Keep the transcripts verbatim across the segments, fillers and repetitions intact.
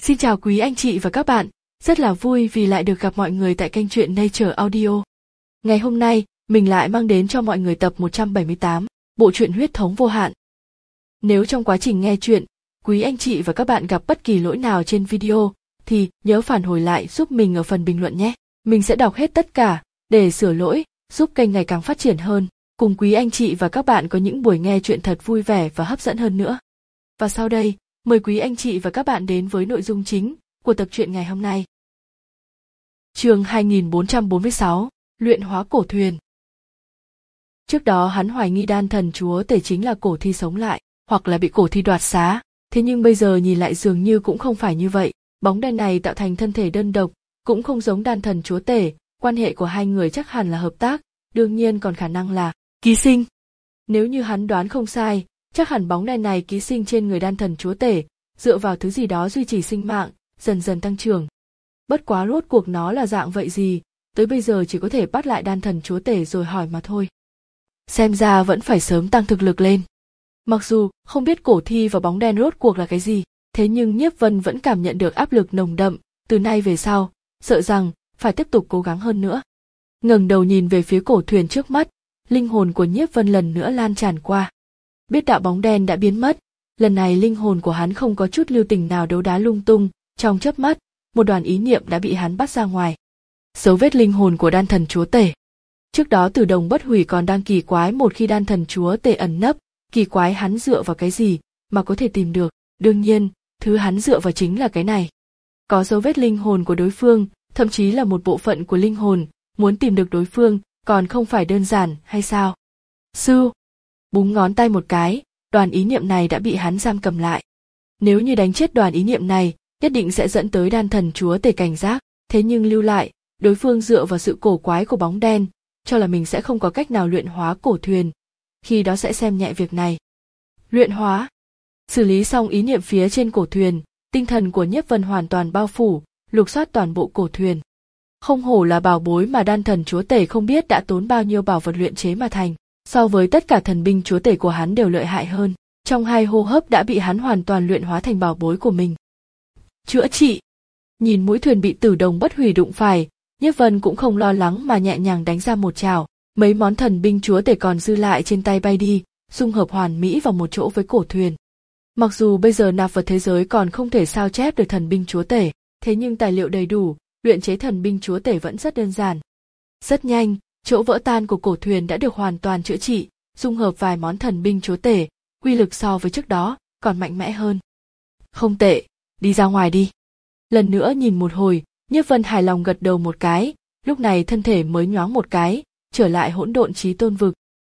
Xin chào quý anh chị và các bạn, rất là vui vì lại được gặp mọi người tại kênh truyện Nature Audio. Ngày hôm nay, mình lại mang đến cho mọi người tập một trăm bảy mươi tám, bộ truyện Huyết thống vô hạn. Nếu trong quá trình nghe truyện, quý anh chị và các bạn gặp bất kỳ lỗi nào trên video, thì nhớ phản hồi lại giúp mình ở phần bình luận nhé. Mình sẽ đọc hết tất cả, để sửa lỗi, giúp kênh ngày càng phát triển hơn, cùng quý anh chị và các bạn có những buổi nghe truyện thật vui vẻ và hấp dẫn hơn nữa. Và sau đây, mời quý anh chị và các bạn đến với nội dung chính của tập truyện ngày hôm nay. Chương hai nghìn bốn trăm bốn mươi sáu, luyện hóa cổ thuyền. Trước đó hắn hoài nghi đan thần chúa tể chính là cổ thi sống lại, hoặc là bị cổ thi đoạt xá, thế nhưng bây giờ nhìn lại dường như cũng không phải như vậy. Bóng đen này tạo thành thân thể đơn độc, cũng không giống đan thần chúa tể, quan hệ của hai người chắc hẳn là hợp tác, đương nhiên còn khả năng là ký sinh. Nếu như hắn đoán không sai, chắc hẳn bóng đen này ký sinh trên người đan thần chúa tể, dựa vào thứ gì đó duy trì sinh mạng, dần dần tăng trưởng. Bất quá rốt cuộc nó là dạng vậy gì, tới bây giờ chỉ có thể bắt lại đan thần chúa tể rồi hỏi mà thôi. Xem ra vẫn phải sớm tăng thực lực lên. Mặc dù không biết cổ thi và bóng đen rốt cuộc là cái gì, thế nhưng Nhiếp Vân vẫn cảm nhận được áp lực nồng đậm, từ nay về sau, sợ rằng phải tiếp tục cố gắng hơn nữa. Ngẩng đầu nhìn về phía cổ thuyền trước mắt, linh hồn của Nhiếp Vân lần nữa lan tràn qua. Biết đạo bóng đen đã biến mất, lần này linh hồn của hắn không có chút lưu tình nào đấu đá lung tung, trong chớp mắt, một đoàn ý niệm đã bị hắn bắt ra ngoài. Dấu vết linh hồn của đan thần chúa tể. Trước đó Tử Đồng Bất Hủy còn đang kỳ quái một khi đan thần chúa tể ẩn nấp, kỳ quái hắn dựa vào cái gì mà có thể tìm được, đương nhiên, thứ hắn dựa vào chính là cái này. Có dấu vết linh hồn của đối phương, thậm chí là một bộ phận của linh hồn, muốn tìm được đối phương, còn không phải đơn giản hay sao? Sư, búng ngón tay một cái, đoàn ý niệm này đã bị hắn giam cầm lại. Nếu như đánh chết đoàn ý niệm này, nhất định sẽ dẫn tới đan thần chúa tể cảnh giác, thế nhưng lưu lại, đối phương dựa vào sự cổ quái của bóng đen, cho là mình sẽ không có cách nào luyện hóa cổ thuyền, khi đó sẽ xem nhẹ việc này. Luyện hóa. Xử lý xong ý niệm phía trên cổ thuyền, tinh thần của Nhiếp Vân hoàn toàn bao phủ, lục soát toàn bộ cổ thuyền. Không hổ là bảo bối mà đan thần chúa tể không biết đã tốn bao nhiêu bảo vật luyện chế mà thành, so với tất cả thần binh chúa tể của hắn đều lợi hại hơn, trong hai hô hấp đã bị hắn hoàn toàn luyện hóa thành bảo bối của mình. Chữa trị. Nhìn mũi thuyền bị Tử Đồng Bất Hủy đụng phải, Nhiếp Vân cũng không lo lắng mà nhẹ nhàng đánh ra một chảo, mấy món thần binh chúa tể còn dư lại trên tay bay đi, dung hợp hoàn mỹ vào một chỗ với cổ thuyền. Mặc dù bây giờ nạp vật thế giới còn không thể sao chép được thần binh chúa tể, thế nhưng tài liệu đầy đủ, luyện chế thần binh chúa tể vẫn rất đơn giản. Rất nhanh, chỗ vỡ tan của cổ thuyền đã được hoàn toàn chữa trị, dung hợp vài món thần binh chúa tể, uy lực so với trước đó còn mạnh mẽ hơn. Không tệ, đi ra ngoài đi. Lần nữa nhìn một hồi, Nhiếp Vân hài lòng gật đầu một cái, lúc này thân thể mới nhoáng một cái, trở lại hỗn độn chí tôn vực.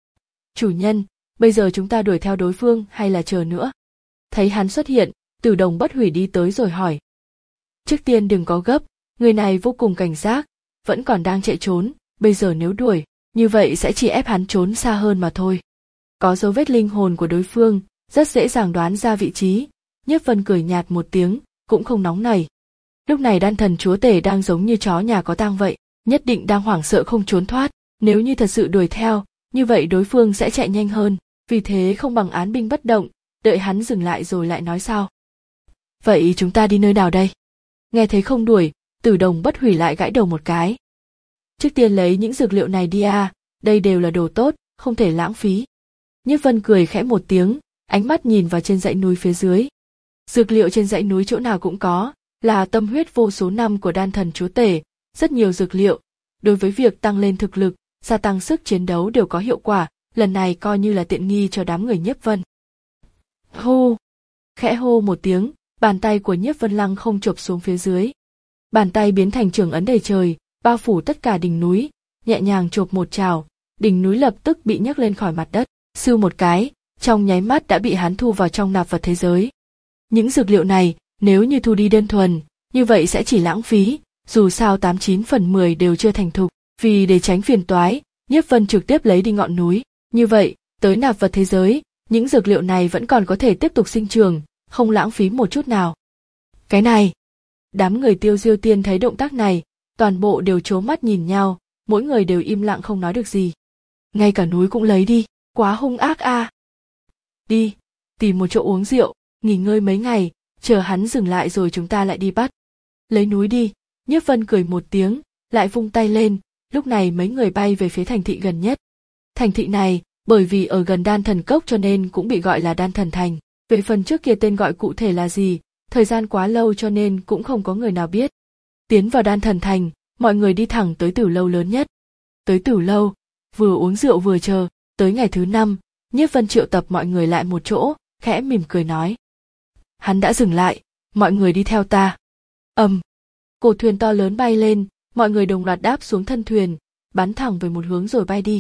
Chủ nhân, bây giờ chúng ta đuổi theo đối phương hay là chờ nữa? Thấy hắn xuất hiện, Tử Đồng Bất Hủy đi tới rồi hỏi. Trước tiên đừng có gấp, người này vô cùng cảnh giác, vẫn còn đang chạy trốn, bây giờ nếu đuổi, như vậy sẽ chỉ ép hắn trốn xa hơn mà thôi. Có dấu vết linh hồn của đối phương, rất dễ dàng đoán ra vị trí, Nhiếp Vân cười nhạt một tiếng, cũng không nóng nảy. Lúc này đan thần chúa tể đang giống như chó nhà có tang vậy, nhất định đang hoảng sợ không trốn thoát, nếu như thật sự đuổi theo, như vậy đối phương sẽ chạy nhanh hơn, vì thế không bằng án binh bất động, đợi hắn dừng lại rồi lại nói sao. Vậy chúng ta đi nơi nào đây? Nghe thấy không đuổi, Tử Đồng Bất Hủy lại gãi đầu một cái. Trước tiên lấy những dược liệu này đi à, đây đều là đồ tốt, không thể lãng phí. Nhiếp Vân cười khẽ một tiếng, ánh mắt nhìn vào trên dãy núi phía dưới. Dược liệu trên dãy núi chỗ nào cũng có, là tâm huyết vô số năm của đan thần chúa tể, rất nhiều dược liệu, đối với việc tăng lên thực lực, gia tăng sức chiến đấu đều có hiệu quả, lần này coi như là tiện nghi cho đám người Nhiếp Vân. Hô! Khẽ hô một tiếng, bàn tay của Nhiếp Vân lăng không chộp xuống phía dưới. Bàn tay biến thành trường ấn đầy trời, bao phủ tất cả đỉnh núi, nhẹ nhàng chộp một chảo, đỉnh núi lập tức bị nhấc lên khỏi mặt đất, sưu một cái, trong nháy mắt đã bị hắn thu vào trong nạp vật thế giới. Những dược liệu này, nếu như thu đi đơn thuần, như vậy sẽ chỉ lãng phí, dù sao tám chín phần mười đều chưa thành thục, vì để tránh phiền toái, Nhiếp Vân trực tiếp lấy đi ngọn núi, như vậy, tới nạp vật thế giới, những dược liệu này vẫn còn có thể tiếp tục sinh trường, không lãng phí một chút nào. Cái này, đám người Tiêu Diêu Tiên thấy động tác này, toàn bộ đều trố mắt nhìn nhau, mỗi người đều im lặng không nói được gì. Ngay cả núi cũng lấy đi, quá hung ác a. À. Đi, tìm một chỗ uống rượu, nghỉ ngơi mấy ngày, chờ hắn dừng lại rồi chúng ta lại đi bắt. Lấy núi đi, Nhiếp Vân cười một tiếng, lại vung tay lên, lúc này mấy người bay về phía thành thị gần nhất. Thành thị này, bởi vì ở gần Đan Thần Cốc cho nên cũng bị gọi là Đan Thần Thành. Về phần trước kia tên gọi cụ thể là gì, thời gian quá lâu cho nên cũng không có người nào biết. Tiến vào Đan Thần Thành, mọi người đi thẳng tới tử lâu lớn nhất. Tới tử lâu, vừa uống rượu vừa chờ, tới ngày thứ năm, Nhiếp Vân triệu tập mọi người lại một chỗ, khẽ mỉm cười nói. Hắn đã dừng lại, mọi người đi theo ta. Ầm, cổ thuyền to lớn bay lên, mọi người đồng loạt đáp xuống thân thuyền, bắn thẳng về một hướng rồi bay đi.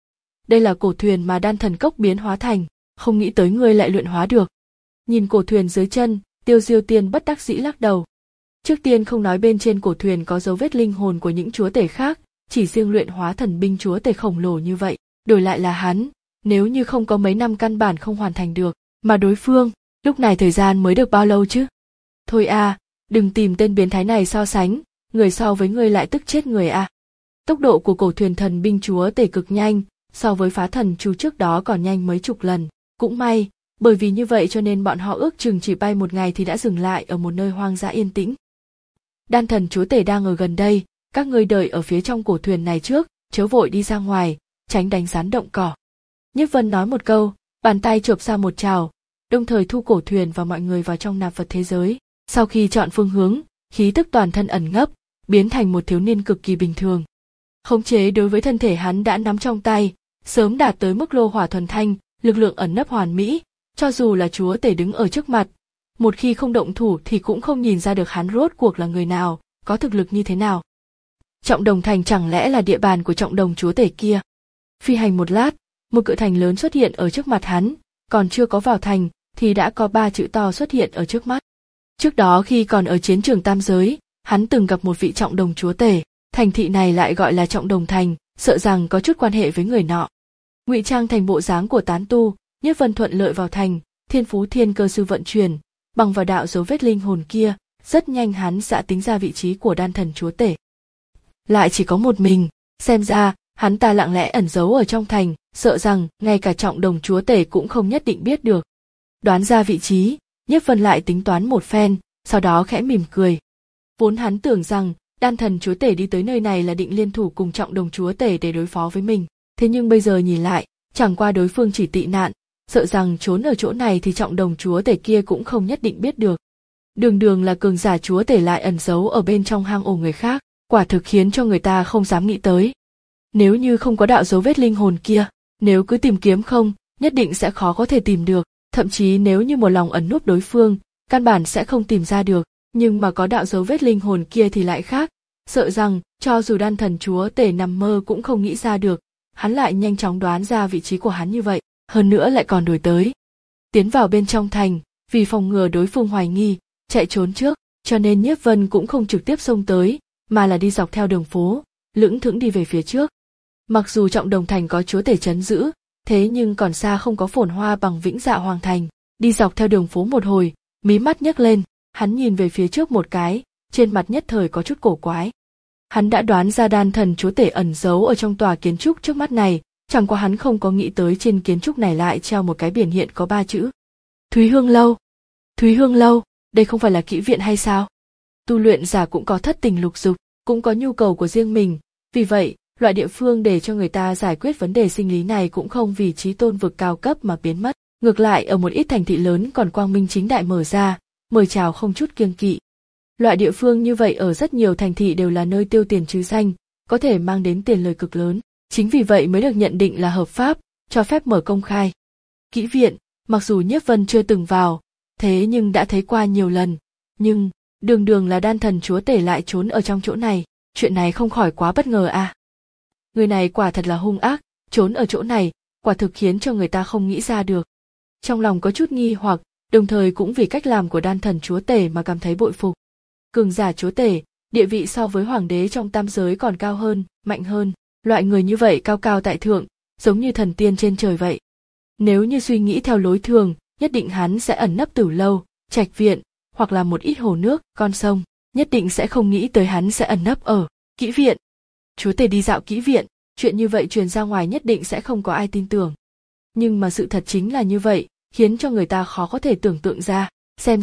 Đây là cổ thuyền mà Đan Thần Cốc biến hóa thành, không nghĩ tới ngươi lại luyện hóa được. Nhìn cổ thuyền dưới chân, Tiêu Diêu Tiên bất đắc dĩ lắc đầu. Trước tiên không nói bên trên cổ thuyền có dấu vết linh hồn của những chúa tể khác, chỉ riêng luyện hóa thần binh chúa tể khổng lồ như vậy, đổi lại là hắn, nếu như không có mấy năm căn bản không hoàn thành được, mà đối phương, lúc này thời gian mới được bao lâu chứ? Thôi a, đừng tìm tên biến thái này so sánh, người so với người lại tức chết người a. Tốc độ của cổ thuyền thần binh chúa tể cực nhanh, so với phá thần chú trước đó còn nhanh mấy chục lần, cũng may, bởi vì như vậy cho nên bọn họ ước chừng chỉ bay một ngày thì đã dừng lại ở một nơi hoang dã yên tĩnh. Đan thần chúa tể đang ở gần đây, các ngươi đợi ở phía trong cổ thuyền này trước, chớ vội đi ra ngoài, tránh đánh rắn động cỏ. Nhiếp Vân nói một câu, bàn tay chộp ra một trào, đồng thời thu cổ thuyền và mọi người vào trong nạp vật thế giới. Sau khi chọn phương hướng, khí tức toàn thân ẩn ngấp, biến thành một thiếu niên cực kỳ bình thường. Khống chế đối với thân thể hắn đã nắm trong tay, sớm đạt tới mức lô hỏa thuần thanh, lực lượng ẩn nấp hoàn mỹ, cho dù là chúa tể đứng ở trước mặt, một khi không động thủ thì cũng không nhìn ra được hắn rốt cuộc là người nào, có thực lực như thế nào. Trọng Đồng Thành chẳng lẽ là địa bàn của Trọng Đồng chúa tể kia? Phi hành một lát, một cự thành lớn xuất hiện ở trước mặt hắn, còn chưa có vào thành thì đã có ba chữ to xuất hiện ở trước mắt. Trước đó khi còn ở chiến trường Tam Giới, hắn từng gặp một vị Trọng Đồng chúa tể, thành thị này lại gọi là Trọng Đồng Thành, sợ rằng có chút quan hệ với người nọ. Ngụy trang thành bộ dáng của tán tu, Nhiếp Vân thuận lợi vào thành, thiên phú thiên cơ sư vận chuyển, bằng vào đạo dấu vết linh hồn kia, rất nhanh hắn đã tính ra vị trí của đan thần chúa tể. Lại chỉ có một mình, xem ra hắn ta lặng lẽ ẩn giấu ở trong thành, sợ rằng ngay cả Trọng Đồng chúa tể cũng không nhất định biết được. Đoán ra vị trí, Nhiếp Vân lại tính toán một phen, sau đó khẽ mỉm cười. Vốn hắn tưởng rằng đan thần chúa tể đi tới nơi này là định liên thủ cùng Trọng Đồng chúa tể để đối phó với mình, thế nhưng bây giờ nhìn lại, chẳng qua đối phương chỉ tị nạn, sợ rằng trốn ở chỗ này thì Trọng Đồng chúa tể kia cũng không nhất định biết được. Đường đường là cường giả chúa tể lại ẩn giấu ở bên trong hang ổ người khác, quả thực khiến cho người ta không dám nghĩ tới. Nếu như không có đạo dấu vết linh hồn kia, nếu cứ tìm kiếm không, nhất định sẽ khó có thể tìm được, thậm chí nếu như một lòng ẩn núp đối phương, căn bản sẽ không tìm ra được, nhưng mà có đạo dấu vết linh hồn kia thì lại khác, sợ rằng cho dù đan thần chúa tể nằm mơ cũng không nghĩ ra được, hắn lại nhanh chóng đoán ra vị trí của hắn như vậy, hơn nữa lại còn đuổi tới. Tiến vào bên trong thành, vì phòng ngừa đối phương hoài nghi, chạy trốn trước, cho nên Nhiếp Vân cũng không trực tiếp xông tới, mà là đi dọc theo đường phố, lững thững đi về phía trước. Mặc dù Trọng Đồng Thành có chúa tể trấn giữ, thế nhưng còn xa không có phồn hoa bằng Vĩnh Dạ Hoàng Thành. Đi dọc theo đường phố một hồi, mí mắt nhấc lên, hắn nhìn về phía trước một cái, trên mặt nhất thời có chút cổ quái. Hắn đã đoán ra đan thần chúa tể ẩn giấu ở trong tòa kiến trúc trước mắt này, chẳng qua hắn không có nghĩ tới trên kiến trúc này lại treo một cái biển hiện có ba chữ. Thúy Hương Lâu. Thúy Hương Lâu, đây không phải là kỹ viện hay sao? Tu luyện giả cũng có thất tình lục dục, cũng có nhu cầu của riêng mình, vì vậy, loại địa phương để cho người ta giải quyết vấn đề sinh lý này cũng không vì trí tôn vực cao cấp mà biến mất. Ngược lại ở một ít thành thị lớn còn quang minh chính đại mở ra, mời chào không chút kiêng kỵ. Loại địa phương như vậy ở rất nhiều thành thị đều là nơi tiêu tiền trừ danh, có thể mang đến tiền lời cực lớn. Chính vì vậy mới được nhận định là hợp pháp, cho phép mở công khai. Kỹ viện, mặc dù Nhiếp Vân chưa từng vào, thế nhưng đã thấy qua nhiều lần, nhưng đường đường là đan thần chúa tể lại trốn ở trong chỗ này, chuyện này không khỏi quá bất ngờ à. Người này quả thật là hung ác, trốn ở chỗ này, quả thực khiến cho người ta không nghĩ ra được. Trong lòng có chút nghi hoặc, đồng thời cũng vì cách làm của đan thần chúa tể mà cảm thấy bội phục. Cường giả chúa tể, địa vị so với hoàng đế trong tam giới còn cao hơn, mạnh hơn, loại người như vậy cao cao tại thượng, giống như thần tiên trên trời vậy. Nếu như suy nghĩ theo lối thường, nhất định hắn sẽ ẩn nấp tử lâu, trạch viện, hoặc là một ít hồ nước, con sông, nhất định sẽ không nghĩ tới hắn sẽ ẩn nấp ở kỹ viện. Chúa tể đi dạo kỹ viện, chuyện như vậy truyền ra ngoài nhất định sẽ không có ai tin tưởng. Nhưng mà sự thật chính là như vậy, khiến cho người ta khó có thể tưởng tượng ra, xem ra,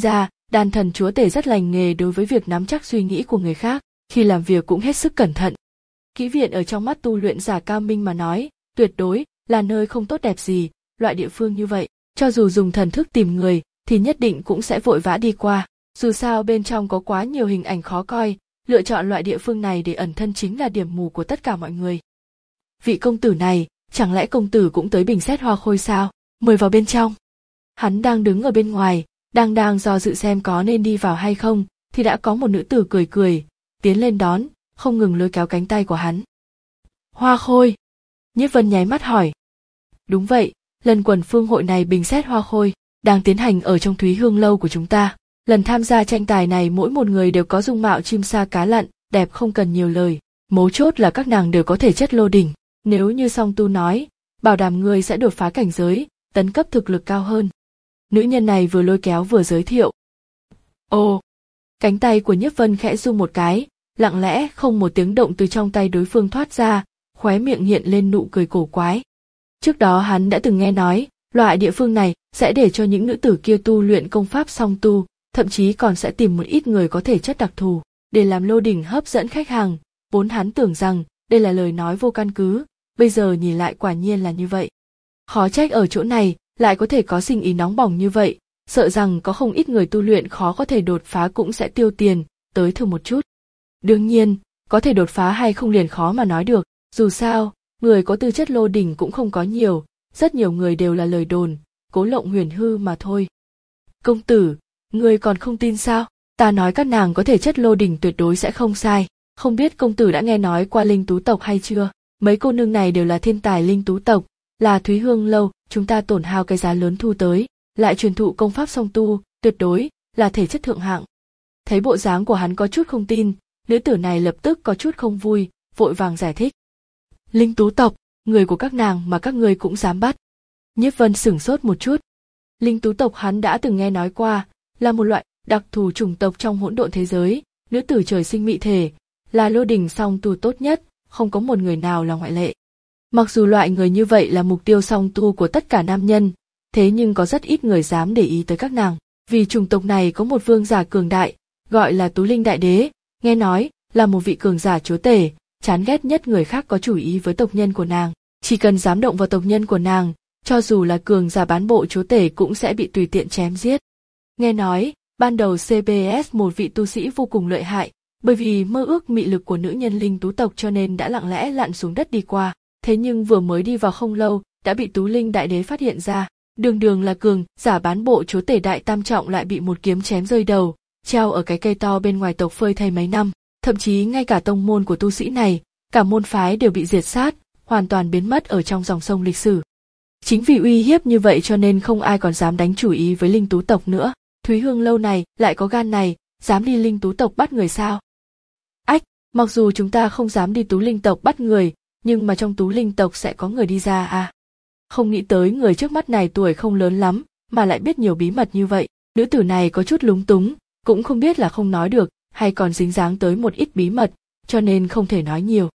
Đan thần chúa tể rất lành nghề đối với việc nắm chắc suy nghĩ của người khác, khi làm việc cũng hết sức cẩn thận. Kỹ viện ở trong mắt tu luyện giả cao minh mà nói, tuyệt đối là nơi không tốt đẹp gì, loại địa phương như vậy, cho dù dùng thần thức tìm người thì nhất định cũng sẽ vội vã đi qua, dù sao bên trong có quá nhiều hình ảnh khó coi, lựa chọn loại địa phương này để ẩn thân chính là điểm mù của tất cả mọi người. Vị công tử này, chẳng lẽ công tử cũng tới bình xét hoa khôi sao? Mời vào bên trong. Hắn đang đứng ở bên ngoài, đang đang do dự xem có nên đi vào hay không, thì đã có một nữ tử cười cười, tiến lên đón, không ngừng lôi kéo cánh tay của hắn. Hoa khôi. Nhiếp Vân nháy mắt hỏi. Đúng vậy, lần quần phương hội này bình xét hoa khôi, đang tiến hành ở trong Thúy Hương lâu của chúng ta. Lần tham gia tranh tài này mỗi một người đều có dung mạo chim sa cá lặn, đẹp không cần nhiều lời. Mấu chốt là các nàng đều có thể chất lô đỉnh. Nếu như song tu nói, bảo đảm người sẽ đột phá cảnh giới, tấn cấp thực lực cao hơn. Nữ nhân này vừa lôi kéo vừa giới thiệu. Ồ! Cánh tay của Nhiếp Vân khẽ rung một cái, lặng lẽ không một tiếng động từ trong tay đối phương thoát ra, khóe miệng hiện lên nụ cười cổ quái. Trước đó hắn đã từng nghe nói, loại địa phương này sẽ để cho những nữ tử kia tu luyện công pháp song tu, thậm chí còn sẽ tìm một ít người có thể chất đặc thù, để làm lô đỉnh hấp dẫn khách hàng. Vốn hắn tưởng rằng đây là lời nói vô căn cứ, bây giờ nhìn lại quả nhiên là như vậy. Khó trách ở chỗ này lại có thể có sinh ý nóng bỏng như vậy, sợ rằng có không ít người tu luyện khó có thể đột phá cũng sẽ tiêu tiền, tới thử một chút. Đương nhiên, có thể đột phá hay không liền khó mà nói được, dù sao, người có tư chất lô đỉnh cũng không có nhiều, rất nhiều người đều là lời đồn, cố lộng huyền hư mà thôi. Công tử, người còn không tin sao? Ta nói các nàng có thể chất lô đỉnh tuyệt đối sẽ không sai, không biết công tử đã nghe nói qua linh tú tộc hay chưa? Mấy cô nương này đều là thiên tài linh tú tộc, là Thúy Hương lâu, chúng ta tổn hao cái giá lớn thu tới, lại truyền thụ công pháp song tu, tuyệt đối là thể chất thượng hạng. Thấy bộ dáng của hắn có chút không tin, nữ tử này lập tức có chút không vui, vội vàng giải thích. Linh tú tộc, người của các nàng mà các ngươi cũng dám bắt. Nhiếp Vân sửng sốt một chút. Linh tú tộc hắn đã từng nghe nói qua, là một loại đặc thù chủng tộc trong hỗn độn thế giới, nữ tử trời sinh mị thể, là lô đỉnh song tu tốt nhất, không có một người nào là ngoại lệ. Mặc dù loại người như vậy là mục tiêu song tu của tất cả nam nhân, thế nhưng có rất ít người dám để ý tới các nàng, vì chủng tộc này có một vương giả cường đại, gọi là Tú Linh Đại Đế, nghe nói là một vị cường giả chúa tể, chán ghét nhất người khác có chủ ý với tộc nhân của nàng, chỉ cần dám động vào tộc nhân của nàng, cho dù là cường giả bán bộ chúa tể cũng sẽ bị tùy tiện chém giết. Nghe nói, ban đầu xê bê ét một vị tu sĩ vô cùng lợi hại, bởi vì mơ ước mị lực của nữ nhân linh tú tộc cho nên đã lặng lẽ lặn xuống đất đi qua, thế nhưng vừa mới đi vào không lâu, đã bị Tú Linh Đại Đế phát hiện ra, đường đường là cường giả bán bộ chúa tể đại tam trọng lại bị một kiếm chém rơi đầu, treo ở cái cây to bên ngoài tộc phơi thây mấy năm, thậm chí ngay cả tông môn của tu sĩ này, cả môn phái đều bị diệt sát, hoàn toàn biến mất ở trong dòng sông lịch sử. Chính vì uy hiếp như vậy cho nên không ai còn dám đánh chủ ý với linh tú tộc nữa. Thúy Hương lâu này lại có gan này, dám đi linh tú tộc bắt người sao? Ách, mặc dù chúng ta không dám đi tú linh tộc bắt người, nhưng mà trong tú linh tộc sẽ có người đi ra à? Không nghĩ tới người trước mắt này tuổi không lớn lắm, mà lại biết nhiều bí mật như vậy. Nữ tử này có chút lúng túng, cũng không biết là không nói được, hay còn dính dáng tới một ít bí mật, cho nên không thể nói nhiều.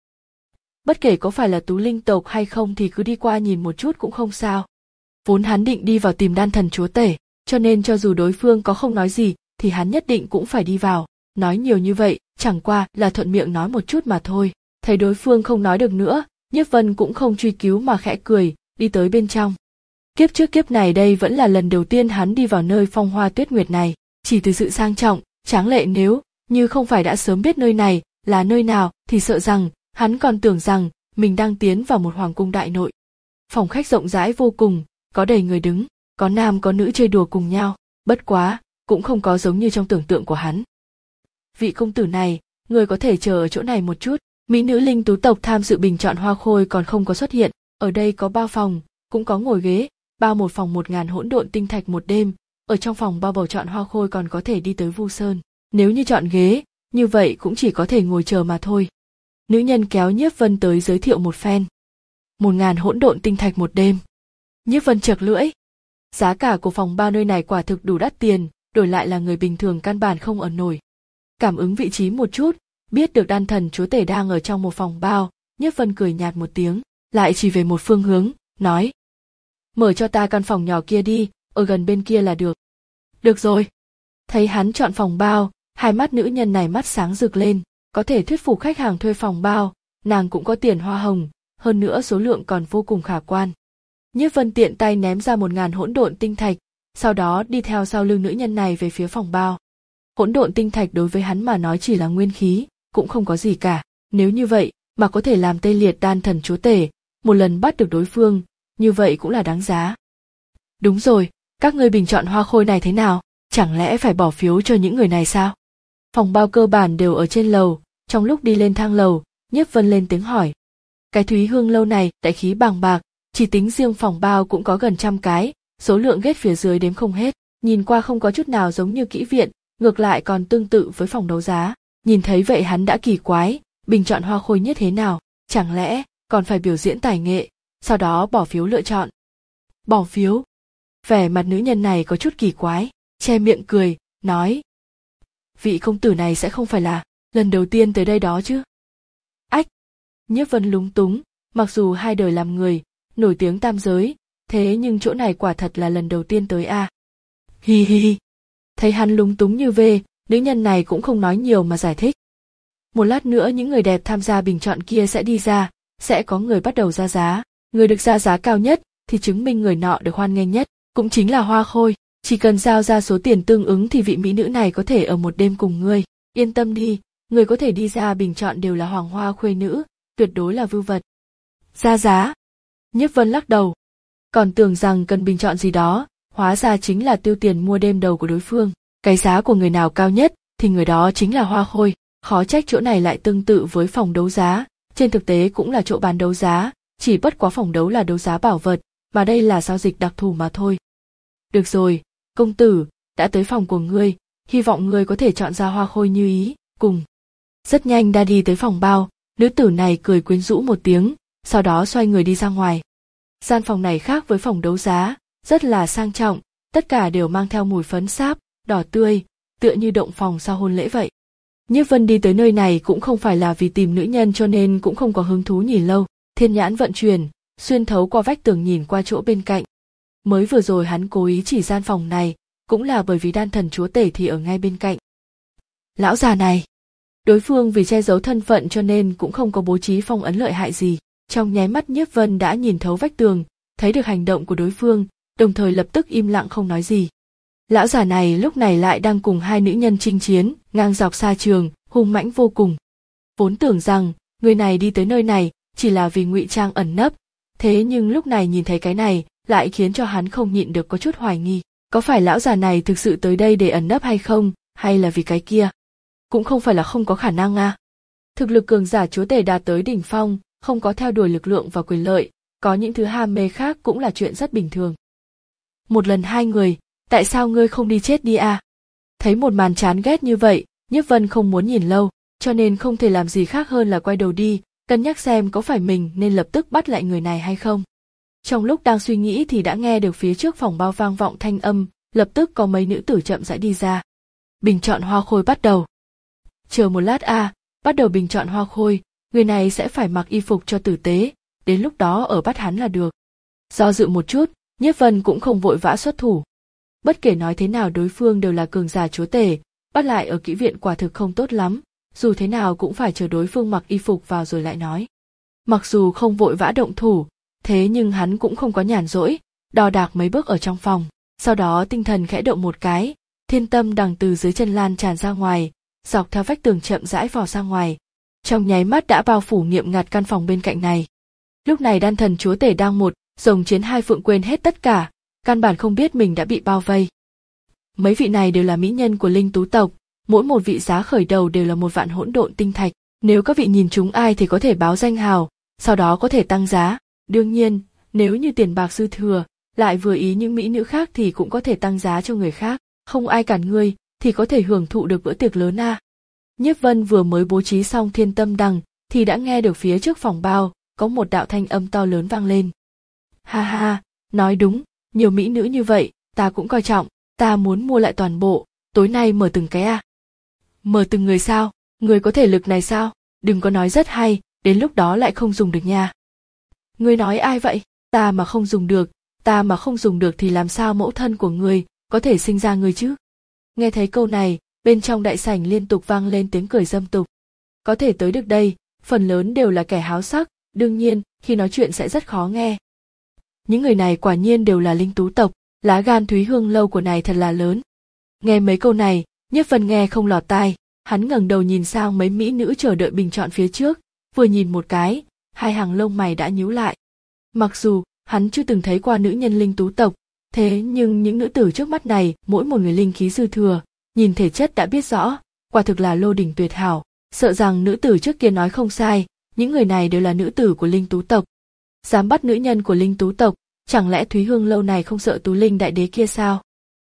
Bất kể có phải là tú linh tộc hay không thì cứ đi qua nhìn một chút cũng không sao. Vốn hắn định đi vào tìm đan thần chúa tể, cho nên cho dù đối phương có không nói gì, thì hắn nhất định cũng phải đi vào. Nói nhiều như vậy, chẳng qua là thuận miệng nói một chút mà thôi. Thấy đối phương không nói được nữa, Nhiếp Vân cũng không truy cứu mà khẽ cười, đi tới bên trong. Kiếp trước kiếp này đây vẫn là lần đầu tiên hắn đi vào nơi phong hoa tuyết nguyệt này, chỉ từ sự sang trọng, tráng lệ nếu như không phải đã sớm biết nơi này là nơi nào thì sợ rằng hắn còn tưởng rằng mình đang tiến vào một hoàng cung đại nội. Phòng khách rộng rãi vô cùng, có đầy người đứng, có nam có nữ chơi đùa cùng nhau, bất quá, cũng không có giống như trong tưởng tượng của hắn. Vị công tử này, người có thể chờ ở chỗ này một chút, mỹ nữ linh tú tộc tham dự bình chọn hoa khôi còn không có xuất hiện, ở đây có bao phòng, cũng có ngồi ghế, bao một phòng một ngàn hỗn độn tinh thạch một đêm, ở trong phòng bao bầu chọn hoa khôi còn có thể đi tới Vu Sơn, nếu như chọn ghế, như vậy cũng chỉ có thể ngồi chờ mà thôi. Nữ nhân kéo Nhiếp Vân tới giới thiệu một phen. Một ngàn hỗn độn tinh thạch một đêm. Nhiếp Vân chật lưỡi. Giá cả của phòng bao nơi này quả thực đủ đắt tiền, đổi lại là người bình thường căn bản không ở nổi. Cảm ứng vị trí một chút, biết được đan thần chúa tể đang ở trong một phòng bao, Nhiếp Vân cười nhạt một tiếng, lại chỉ về một phương hướng, nói. Mở cho ta căn phòng nhỏ kia đi, ở gần bên kia là được. Được rồi. Thấy hắn chọn phòng bao, hai mắt nữ nhân này mắt sáng rực lên, có thể thuyết phục khách hàng thuê phòng bao, nàng cũng có tiền hoa hồng, hơn nữa số lượng còn vô cùng khả quan. Nhiếp Vân tiện tay ném ra một ngàn hỗn độn tinh thạch, sau đó đi theo sau lưng nữ nhân này về phía phòng bao. Hỗn độn tinh thạch đối với hắn mà nói chỉ là nguyên khí, cũng không có gì cả. Nếu như vậy mà có thể làm tê liệt đan thần chúa tể, một lần bắt được đối phương, như vậy cũng là đáng giá. Đúng rồi, các ngươi bình chọn hoa khôi này thế nào? Chẳng lẽ phải bỏ phiếu cho những người này sao? Phòng bao cơ bản đều ở trên lầu, trong lúc đi lên thang lầu, Nhiếp Vân lên tiếng hỏi. Cái Thúy Hương lâu này đại khí bàng bạc, chỉ tính riêng phòng bao cũng có gần trăm cái, số lượng ghét phía dưới đếm không hết, nhìn qua không có chút nào giống như kỹ viện, ngược lại còn tương tự với phòng đấu giá. Nhìn thấy vậy hắn đã kỳ quái, bình chọn hoa khôi nhất thế nào, chẳng lẽ còn phải biểu diễn tài nghệ, sau đó bỏ phiếu lựa chọn. Bỏ phiếu? Vẻ mặt nữ nhân này có chút kỳ quái, che miệng cười, nói. Vị công tử này sẽ không phải là lần đầu tiên tới đây đó chứ? Ách! Nhiếp Vân lúng túng, mặc dù hai đời làm người, nổi tiếng tam giới, thế nhưng chỗ này quả thật là lần đầu tiên tới a. À. Hi hi hi! Thấy hắn lúng túng như vê, nữ nhân này cũng không nói nhiều mà giải thích. Một lát nữa những người đẹp tham gia bình chọn kia sẽ đi ra, sẽ có người bắt đầu ra giá, người được ra giá cao nhất thì chứng minh người nọ được hoan nghênh nhất, cũng chính là hoa khôi, chỉ cần giao ra số tiền tương ứng thì vị mỹ nữ này có thể ở một đêm cùng ngươi. Yên tâm đi, người có thể đi ra bình chọn đều là hoàng hoa khuê nữ, tuyệt đối là vưu vật. Ra giá? Nhiếp Vân lắc đầu. Còn tưởng rằng cần bình chọn gì đó, hóa ra chính là tiêu tiền mua đêm đầu của đối phương. Cái giá của người nào cao nhất thì người đó chính là hoa khôi, khó trách chỗ này lại tương tự với phòng đấu giá, trên thực tế cũng là chỗ bán đấu giá, chỉ bất quá phòng đấu là đấu giá bảo vật, mà đây là giao dịch đặc thù mà thôi. Được rồi, công tử, đã tới phòng của ngươi, hy vọng ngươi có thể chọn ra hoa khôi như ý, cùng. Rất nhanh đã đi tới phòng bao, nữ tử này cười quyến rũ một tiếng, sau đó xoay người đi ra ngoài. Gian phòng này khác với phòng đấu giá, rất là sang trọng, tất cả đều mang theo mùi phấn sáp, đỏ tươi, tựa như động phòng sau hôn lễ vậy. Nhiếp Vân đi tới nơi này cũng không phải là vì tìm nữ nhân cho nên cũng không có hứng thú nhìn lâu, thiên nhãn vận chuyển, xuyên thấu qua vách tường nhìn qua chỗ bên cạnh. Mới vừa rồi hắn cố ý chỉ gian phòng này, cũng là bởi vì đan thần chúa tể thì ở ngay bên cạnh. Lão già này, đối phương vì che giấu thân phận cho nên cũng không có bố trí phong ấn lợi hại gì, trong nháy mắt Nhiếp Vân đã nhìn thấu vách tường, thấy được hành động của đối phương, đồng thời lập tức im lặng không nói gì. Lão già này lúc này lại đang cùng hai nữ nhân chinh chiến, ngang dọc xa trường, hung mãnh vô cùng. Vốn tưởng rằng người này đi tới nơi này chỉ là vì ngụy trang ẩn nấp, thế nhưng lúc này nhìn thấy cái này lại khiến cho hắn không nhịn được có chút hoài nghi, có phải lão già này thực sự tới đây để ẩn nấp hay không, hay là vì cái kia? Cũng không phải là không có khả năng à. Thực lực cường giả chúa tể đạt tới đỉnh phong, không có theo đuổi lực lượng và quyền lợi, có những thứ ham mê khác cũng là chuyện rất bình thường. Một lần hai người, tại sao ngươi không đi chết đi à? Thấy một màn chán ghét như vậy, Nhiếp Vân không muốn nhìn lâu, cho nên không thể làm gì khác hơn là quay đầu đi, cân nhắc xem có phải mình nên lập tức bắt lại người này hay không. Trong lúc đang suy nghĩ thì đã nghe được phía trước phòng bao vang vọng thanh âm, lập tức có mấy nữ tử chậm rãi đi ra. Bình chọn hoa khôi bắt đầu. Chờ một lát a, à, bắt đầu bình chọn hoa khôi, người này sẽ phải mặc y phục cho tử tế, đến lúc đó ở bắt hắn là được. Do dự một chút, Nhiếp Vân cũng không vội vã xuất thủ. Bất kể nói thế nào đối phương đều là cường giả chúa tể, bắt lại ở kỹ viện quả thực không tốt lắm, dù thế nào cũng phải chờ đối phương mặc y phục vào rồi lại nói. Mặc dù không vội vã động thủ, thế nhưng hắn cũng không có nhàn rỗi, đo đạc mấy bước ở trong phòng, sau đó tinh thần khẽ động một cái, thiên tâm đằng từ dưới chân lan tràn ra ngoài, dọc theo vách tường chậm rãi vò ra ngoài, trong nháy mắt đã bao phủ nghiêm ngặt căn phòng bên cạnh này. Lúc này đan thần chúa tể đang một rồng chiến hai phượng quên hết tất cả, căn bản không biết mình đã bị bao vây. Mấy vị này đều là mỹ nhân của linh tú tộc, mỗi một vị giá khởi đầu đều là một vạn hỗn độn tinh thạch, nếu các vị nhìn chúng ai thì có thể báo danh hào, sau đó có thể tăng giá. Đương nhiên, nếu như tiền bạc dư thừa, lại vừa ý những mỹ nữ khác thì cũng có thể tăng giá cho người khác, không ai cản ngươi thì có thể hưởng thụ được bữa tiệc lớn à. Nhiếp Vân vừa mới bố trí xong thiên tâm đằng thì đã nghe được phía trước phòng bao có một đạo thanh âm to lớn vang lên. Ha ha, nói đúng, nhiều mỹ nữ như vậy, ta cũng coi trọng, ta muốn mua lại toàn bộ, tối nay mở từng cái à. Mở từng người sao, người có thể lực này sao, đừng có nói rất hay, đến lúc đó lại không dùng được nha. Ngươi nói ai vậy, ta mà không dùng được, ta mà không dùng được thì làm sao mẫu thân của ngươi có thể sinh ra ngươi chứ? Nghe thấy câu này, bên trong đại sảnh liên tục vang lên tiếng cười dâm tục. Có thể tới được đây, phần lớn đều là kẻ háo sắc, đương nhiên, khi nói chuyện sẽ rất khó nghe. Những người này quả nhiên đều là linh tú tộc, lá gan Thúy Hương lâu của này thật là lớn. Nghe mấy câu này, Nhiếp Vân nghe không lọt tai, hắn ngẩng đầu nhìn sang mấy mỹ nữ chờ đợi bình chọn phía trước, vừa nhìn một cái, hai hàng lông mày đã nhíu lại. Mặc dù hắn chưa từng thấy qua nữ nhân linh tú tộc, thế nhưng những nữ tử trước mắt này mỗi một người linh khí dư thừa, nhìn thể chất đã biết rõ, quả thực là lô đỉnh tuyệt hảo. Sợ rằng nữ tử trước kia nói không sai, những người này đều là nữ tử của linh tú tộc. Dám bắt nữ nhân của linh tú tộc, chẳng lẽ Thúy Hương lâu này không sợ Tú Linh đại đế kia sao?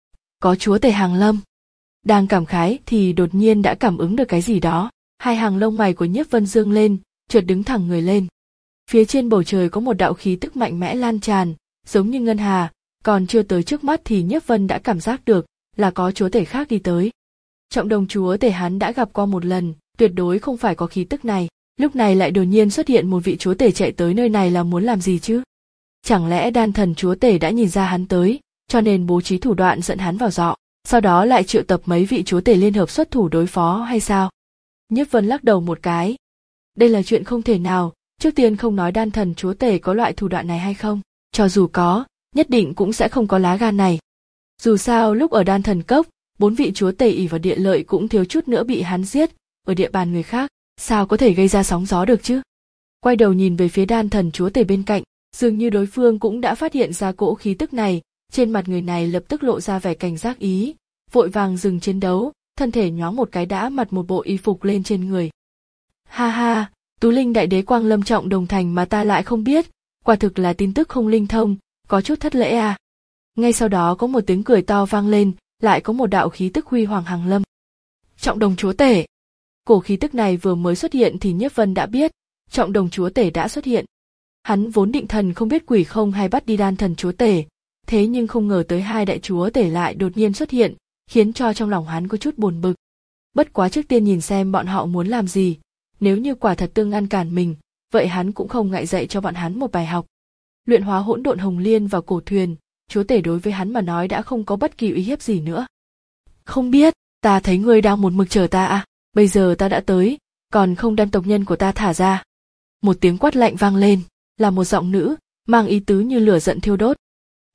Có chúa tể hàng lâm. Đang cảm khái thì đột nhiên đã cảm ứng được cái gì đó, hai hàng lông mày của Nhiếp Vân dương lên, chợt đứng thẳng người lên. Phía trên bầu trời có một đạo khí tức mạnh mẽ lan tràn, giống như ngân hà, còn chưa tới trước mắt thì Nhiếp Vân đã cảm giác được là có chúa tể khác đi tới. Trọng đồng chúa tể hắn đã gặp qua một lần, tuyệt đối không phải có khí tức này, lúc này lại đột nhiên xuất hiện một vị chúa tể chạy tới nơi này là muốn làm gì chứ? Chẳng lẽ đan thần chúa tể đã nhìn ra hắn tới, cho nên bố trí thủ đoạn dẫn hắn vào dọ, sau đó lại triệu tập mấy vị chúa tể liên hợp xuất thủ đối phó hay sao? Nhiếp Vân lắc đầu một cái. Đây là chuyện không thể nào, trước tiên không nói đan thần chúa tể có loại thủ đoạn này hay không, cho dù có, nhất định cũng sẽ không có lá gan này. Dù sao lúc ở đan thần cốc, bốn vị chúa tể ỷ vào địa lợi cũng thiếu chút nữa bị hắn giết, ở địa bàn người khác, sao có thể gây ra sóng gió được chứ? Quay đầu nhìn về phía đan thần chúa tể bên cạnh, dường như đối phương cũng đã phát hiện ra cỗ khí tức này, trên mặt người này lập tức lộ ra vẻ cảnh giác ý, vội vàng dừng chiến đấu, thân thể nhoáng một cái đã mặc một bộ y phục lên trên người. Ha ha, Tú Linh đại đế quang lâm trọng đồng thành mà ta lại không biết, quả thực là tin tức không linh thông, có chút thất lễ à. Ngay sau đó có một tiếng cười to vang lên, lại có một đạo khí tức huy hoàng hàng lâm. Trọng đồng chúa tể. Cổ khí tức này vừa mới xuất hiện thì Nhiếp Vân đã biết, trọng đồng chúa tể đã xuất hiện. Hắn vốn định thần không biết quỷ không hay bắt đi đan thần chúa tể, thế nhưng không ngờ tới hai đại chúa tể lại đột nhiên xuất hiện, khiến cho trong lòng hắn có chút buồn bực. Bất quá trước tiên nhìn xem bọn họ muốn làm gì, nếu như quả thật tương ngăn cản mình, vậy hắn cũng không ngại dạy cho bọn hắn một bài học. Luyện hóa hỗn độn hồng liên vào cổ thuyền, chúa tể đối với hắn mà nói đã không có bất kỳ uy hiếp gì nữa. Không biết, ta thấy ngươi đang một mực chờ ta à, bây giờ ta đã tới, còn không đem tộc nhân của ta thả ra. Một tiếng quát lạnh vang lên, là một giọng nữ, mang ý tứ như lửa giận thiêu đốt.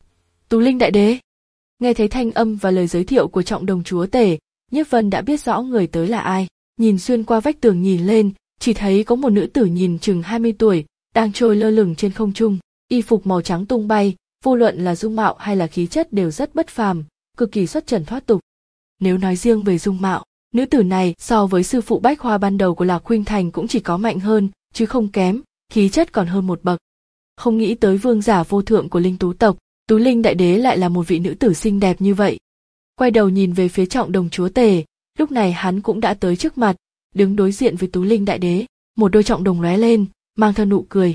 Tú Linh đại đế. Nghe thấy thanh âm và lời giới thiệu của trọng đồng chúa tể, Nhiếp Vân đã biết rõ người tới là ai, nhìn xuyên qua vách tường nhìn lên, chỉ thấy có một nữ tử nhìn chừng hai mươi tuổi, đang trôi lơ lửng trên không trung, y phục màu trắng tung bay, vô luận là dung mạo hay là khí chất đều rất bất phàm, cực kỳ xuất trần thoát tục. Nếu nói riêng về dung mạo, nữ tử này so với sư phụ bách khoa ban đầu của Lạc Khuynh Thành cũng chỉ có mạnh hơn, chứ không kém, khí chất còn hơn một bậc. Không nghĩ tới vương giả vô thượng của linh tú tộc, Tú Linh đại đế lại là một vị nữ tử xinh đẹp như vậy. Quay đầu nhìn về phía trọng đồng chúa tể, lúc này hắn cũng đã tới trước mặt, đứng đối diện với Tú Linh đại đế, một đôi trọng đồng lóe lên, mang theo nụ cười.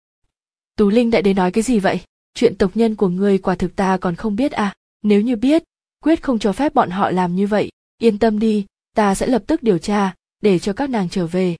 Tú Linh đại đế nói cái gì vậy? Chuyện tộc nhân của ngươi quả thực ta còn không biết à, nếu như biết, quyết không cho phép bọn họ làm như vậy, yên tâm đi, ta sẽ lập tức điều tra, để cho các nàng trở về.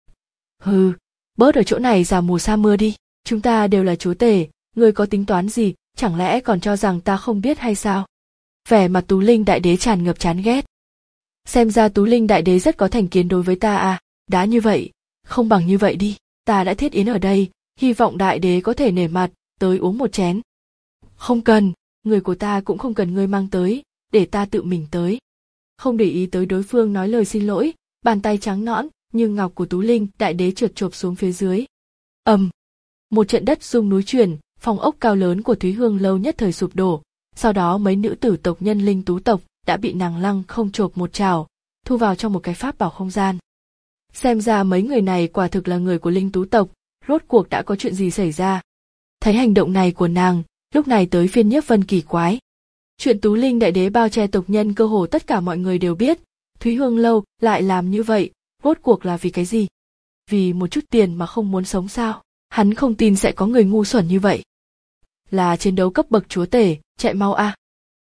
Hừ, bớt ở chỗ này giả mù sa mưa đi, chúng ta đều là chúa tể, ngươi có tính toán gì, chẳng lẽ còn cho rằng ta không biết hay sao? Vẻ mặt Tú Linh đại đế tràn ngập chán ghét. Xem ra Tú Linh đại đế rất có thành kiến đối với ta à, đã như vậy, không bằng như vậy đi, ta đã thiết yến ở đây, hy vọng đại đế có thể nể mặt, tới uống một chén. Không cần, người của ta cũng không cần ngươi mang tới, để ta tự mình tới. Không để ý tới đối phương nói lời xin lỗi, bàn tay trắng nõn như ngọc của Tú Linh đại đế trượt chộp xuống phía dưới. Ầm, um, một trận đất rung núi chuyển, phòng ốc cao lớn của Thúy Hương lâu nhất thời sụp đổ. Sau đó mấy nữ tử tộc nhân linh tú tộc đã bị nàng lăng không chộp một chảo, thu vào trong một cái pháp bảo không gian. Xem ra mấy người này quả thực là người của linh tú tộc, rốt cuộc đã có chuyện gì xảy ra. Thấy hành động này của nàng, lúc này tới phiên Nhiếp Vân kỳ quái. Chuyện Tú Linh đại đế bao che tộc nhân cơ hồ tất cả mọi người đều biết, Thúy Hương lâu lại làm như vậy, rốt cuộc là vì cái gì? Vì một chút tiền mà không muốn sống sao? Hắn không tin sẽ có người ngu xuẩn như vậy. Là chiến đấu cấp bậc chúa tể, chạy mau a. À.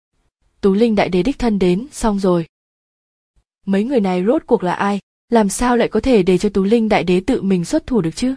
Tú Linh đại đế đích thân đến, xong rồi. Mấy người này rốt cuộc là ai, làm sao lại có thể để cho Tú Linh đại đế tự mình xuất thủ được chứ?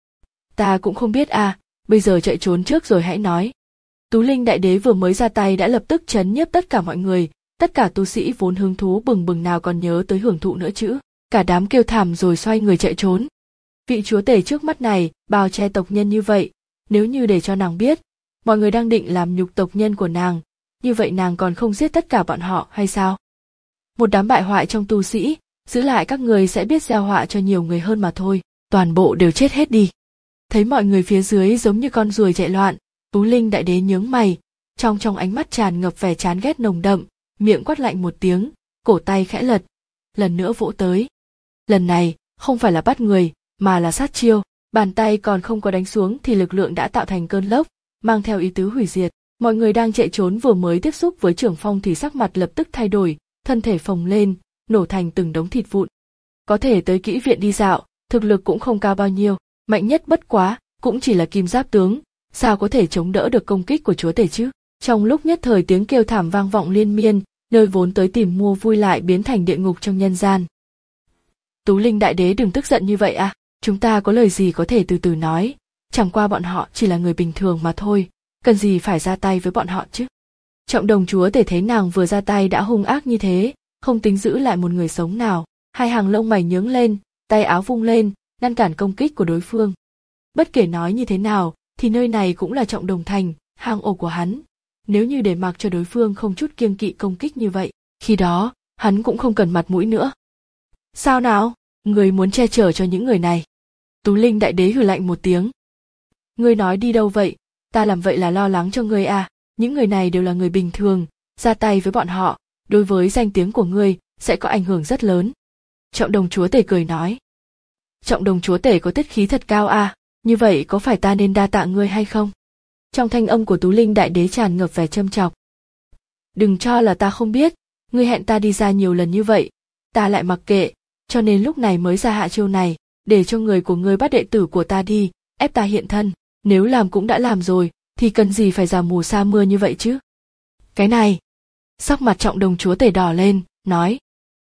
Ta cũng không biết à, bây giờ chạy trốn trước rồi hãy nói. Tú Linh đại đế vừa mới ra tay đã lập tức trấn nhiếp tất cả mọi người, Tất cả tu sĩ vốn hứng thú bừng bừng nào còn nhớ tới hưởng thụ nữa chứ, cả đám kêu thảm rồi xoay người chạy trốn. Vị chúa tể trước mắt này bao che tộc nhân như vậy, nếu như để cho nàng biết, mọi người đang định làm nhục tộc nhân của nàng, như vậy nàng còn không giết tất cả bọn họ hay sao? Một đám bại hoại trong tu sĩ, giữ lại các người sẽ biết gieo họa cho nhiều người hơn mà thôi, toàn bộ đều chết hết đi. Thấy mọi người phía dưới giống như con ruồi chạy loạn, Tú Linh đại đế nhướng mày, trong trong ánh mắt tràn ngập vẻ chán ghét nồng đậm, miệng quát lạnh một tiếng, cổ tay khẽ lật, lần nữa vỗ tới. Lần này, không phải là bắt người, mà là sát chiêu, bàn tay còn không có đánh xuống thì lực lượng đã tạo thành cơn lốc, mang theo ý tứ hủy diệt. Mọi người đang chạy trốn vừa mới tiếp xúc với trưởng phong thì sắc mặt lập tức thay đổi, thân thể phồng lên, nổ thành từng đống thịt vụn. Có thể tới kỹ viện đi dạo, thực lực cũng không cao bao nhiêu, mạnh nhất bất quá, cũng chỉ là kim giáp tướng, sao có thể chống đỡ được công kích của chúa tể chứ? Trong lúc nhất thời tiếng kêu thảm vang vọng liên miên, nơi vốn tới tìm mua vui lại biến thành địa ngục trong nhân gian. Tú Linh đại đế đừng tức giận như vậy à, chúng ta có lời gì có thể từ từ nói, chẳng qua bọn họ chỉ là người bình thường mà thôi, cần gì phải ra tay với bọn họ chứ? Trọng Đồng chúa tể thấy nàng vừa ra tay đã hung ác như thế, không tính giữ lại một người sống nào, hai hàng lông mày nhướng lên, tay áo vung lên, ngăn cản công kích của đối phương. Bất kể nói như thế nào, thì nơi này cũng là Trọng Đồng thành, hang ổ của hắn. Nếu như để mặc cho đối phương không chút kiêng kỵ công kích như vậy, khi đó, hắn cũng không cần mặt mũi nữa. Sao nào, người muốn che chở cho những người này? Tú Linh đại đế hừ lạnh một tiếng. Ngươi nói đi đâu vậy, ta làm vậy là lo lắng cho ngươi à, những người này đều là người bình thường, ra tay với bọn họ, đối với danh tiếng của ngươi, sẽ có ảnh hưởng rất lớn. Trọng Đồng chúa tể cười nói. Trọng Đồng chúa tể có tiết khí thật cao à, như vậy có phải ta nên đa tạ ngươi hay không? Trong thanh âm của Tú Linh đại đế tràn ngập vẻ châm chọc. Đừng cho là ta không biết, ngươi hẹn ta đi ra nhiều lần như vậy, ta lại mặc kệ, cho nên lúc này mới ra hạ chiêu này, để cho người của ngươi bắt đệ tử của ta đi, ép ta hiện thân, nếu làm cũng đã làm rồi, thì cần gì phải giả mù sa mưa như vậy chứ? Cái này, sắc mặt Trọng Đồng chúa tể đỏ lên, nói.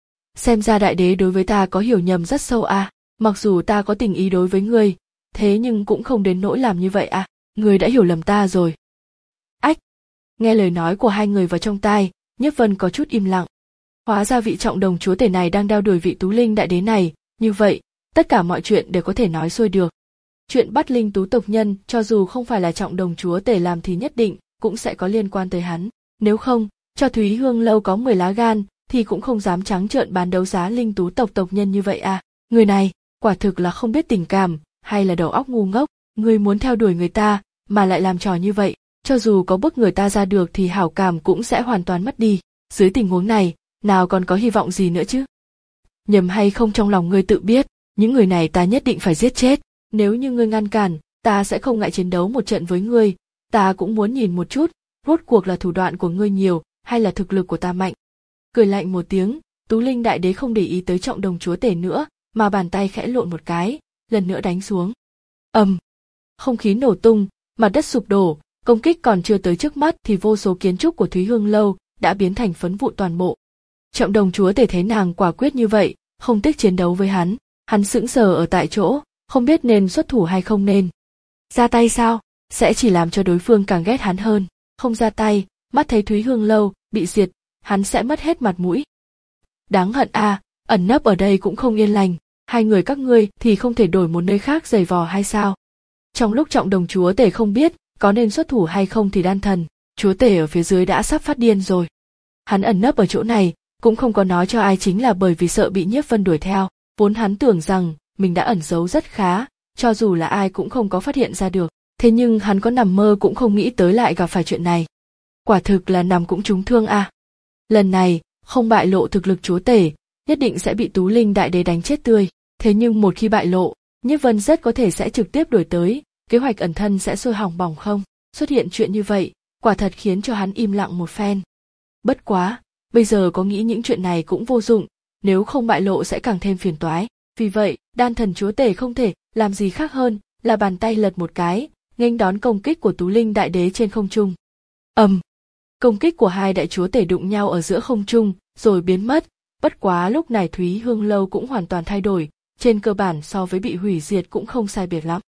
Xem ra đại đế đối với ta có hiểu nhầm rất sâu à, mặc dù ta có tình ý đối với ngươi, thế nhưng cũng không đến nỗi làm như vậy à, ngươi đã hiểu lầm ta rồi. Ách, nghe lời nói của hai người vào trong tai, Nhiếp Vân có chút im lặng. Hóa ra vị Trọng Đồng chúa tể này đang đeo đuổi vị Tú Linh đại đế này, như vậy, tất cả mọi chuyện đều có thể nói xuôi được. Chuyện bắt linh tú tộc nhân, cho dù không phải là Trọng Đồng chúa tể làm thì nhất định cũng sẽ có liên quan tới hắn, nếu không, cho Thúy Hương lâu có mười lá gan thì cũng không dám trắng trợn bán đấu giá linh tú tộc tộc nhân như vậy à. Người này, quả thực là không biết tình cảm, hay là đầu óc ngu ngốc, người muốn theo đuổi người ta mà lại làm trò như vậy, cho dù có bức người ta ra được thì hảo cảm cũng sẽ hoàn toàn mất đi, dưới tình huống này, nào còn có hy vọng gì nữa chứ? Nhầm hay không trong lòng ngươi tự biết, những người này ta nhất định phải giết chết, nếu như ngươi ngăn cản, ta sẽ không ngại chiến đấu một trận với ngươi, ta cũng muốn nhìn một chút, rốt cuộc là thủ đoạn của ngươi nhiều, hay là thực lực của ta mạnh. Cười lạnh một tiếng, Tú Linh đại đế không để ý tới Trọng Đồng chúa tể nữa, mà bàn tay khẽ lộn một cái, lần nữa đánh xuống. Ầm, không khí nổ tung, mặt đất sụp đổ, công kích còn chưa tới trước mắt thì vô số kiến trúc của Thúy Hương lâu đã biến thành phấn vụn toàn bộ. Trọng Đồng chúa tể thấy nàng quả quyết như vậy, không tiếc chiến đấu với hắn, hắn sững sờ ở tại chỗ, không biết nên xuất thủ hay không nên. Ra tay sao, sẽ chỉ làm cho đối phương càng ghét hắn hơn, không ra tay, mắt thấy Thúy Hương lâu bị diệt, hắn sẽ mất hết mặt mũi. Đáng hận a, à, ẩn nấp ở đây cũng không yên lành, hai người các ngươi thì không thể đổi một nơi khác giày vò hay sao? Trong lúc Trọng Đồng chúa tể không biết có nên xuất thủ hay không thì Đan Thần chúa tể ở phía dưới đã sắp phát điên rồi. Hắn ẩn nấp ở chỗ này, cũng không có nói cho ai chính là bởi vì sợ bị Nhiếp Vân đuổi theo, vốn hắn tưởng rằng mình đã ẩn giấu rất khá, cho dù là ai cũng không có phát hiện ra được, thế nhưng hắn có nằm mơ cũng không nghĩ tới lại gặp phải chuyện này. Quả thực là nằm cũng trúng thương a. À. Lần này, không bại lộ thực lực chúa tể, nhất định sẽ bị Tú Linh đại đế đánh chết tươi, thế nhưng một khi bại lộ, Nhiếp Vân rất có thể sẽ trực tiếp đuổi tới, kế hoạch ẩn thân sẽ sôi hỏng bỏng không. Xuất hiện chuyện như vậy, quả thật khiến cho hắn im lặng một phen. Bất quá, bây giờ có nghĩ những chuyện này cũng vô dụng, nếu không bại lộ sẽ càng thêm phiền toái. Vì vậy, Đan Thần chúa tể không thể làm gì khác hơn là bàn tay lật một cái, nghênh đón công kích của Tú Linh đại đế trên không trung. Ầm, công kích của hai đại chúa tể đụng nhau ở giữa không trung, rồi biến mất. Bất quá lúc này Thúy Hương lâu cũng hoàn toàn thay đổi, trên cơ bản so với bị hủy diệt cũng không sai biệt lắm.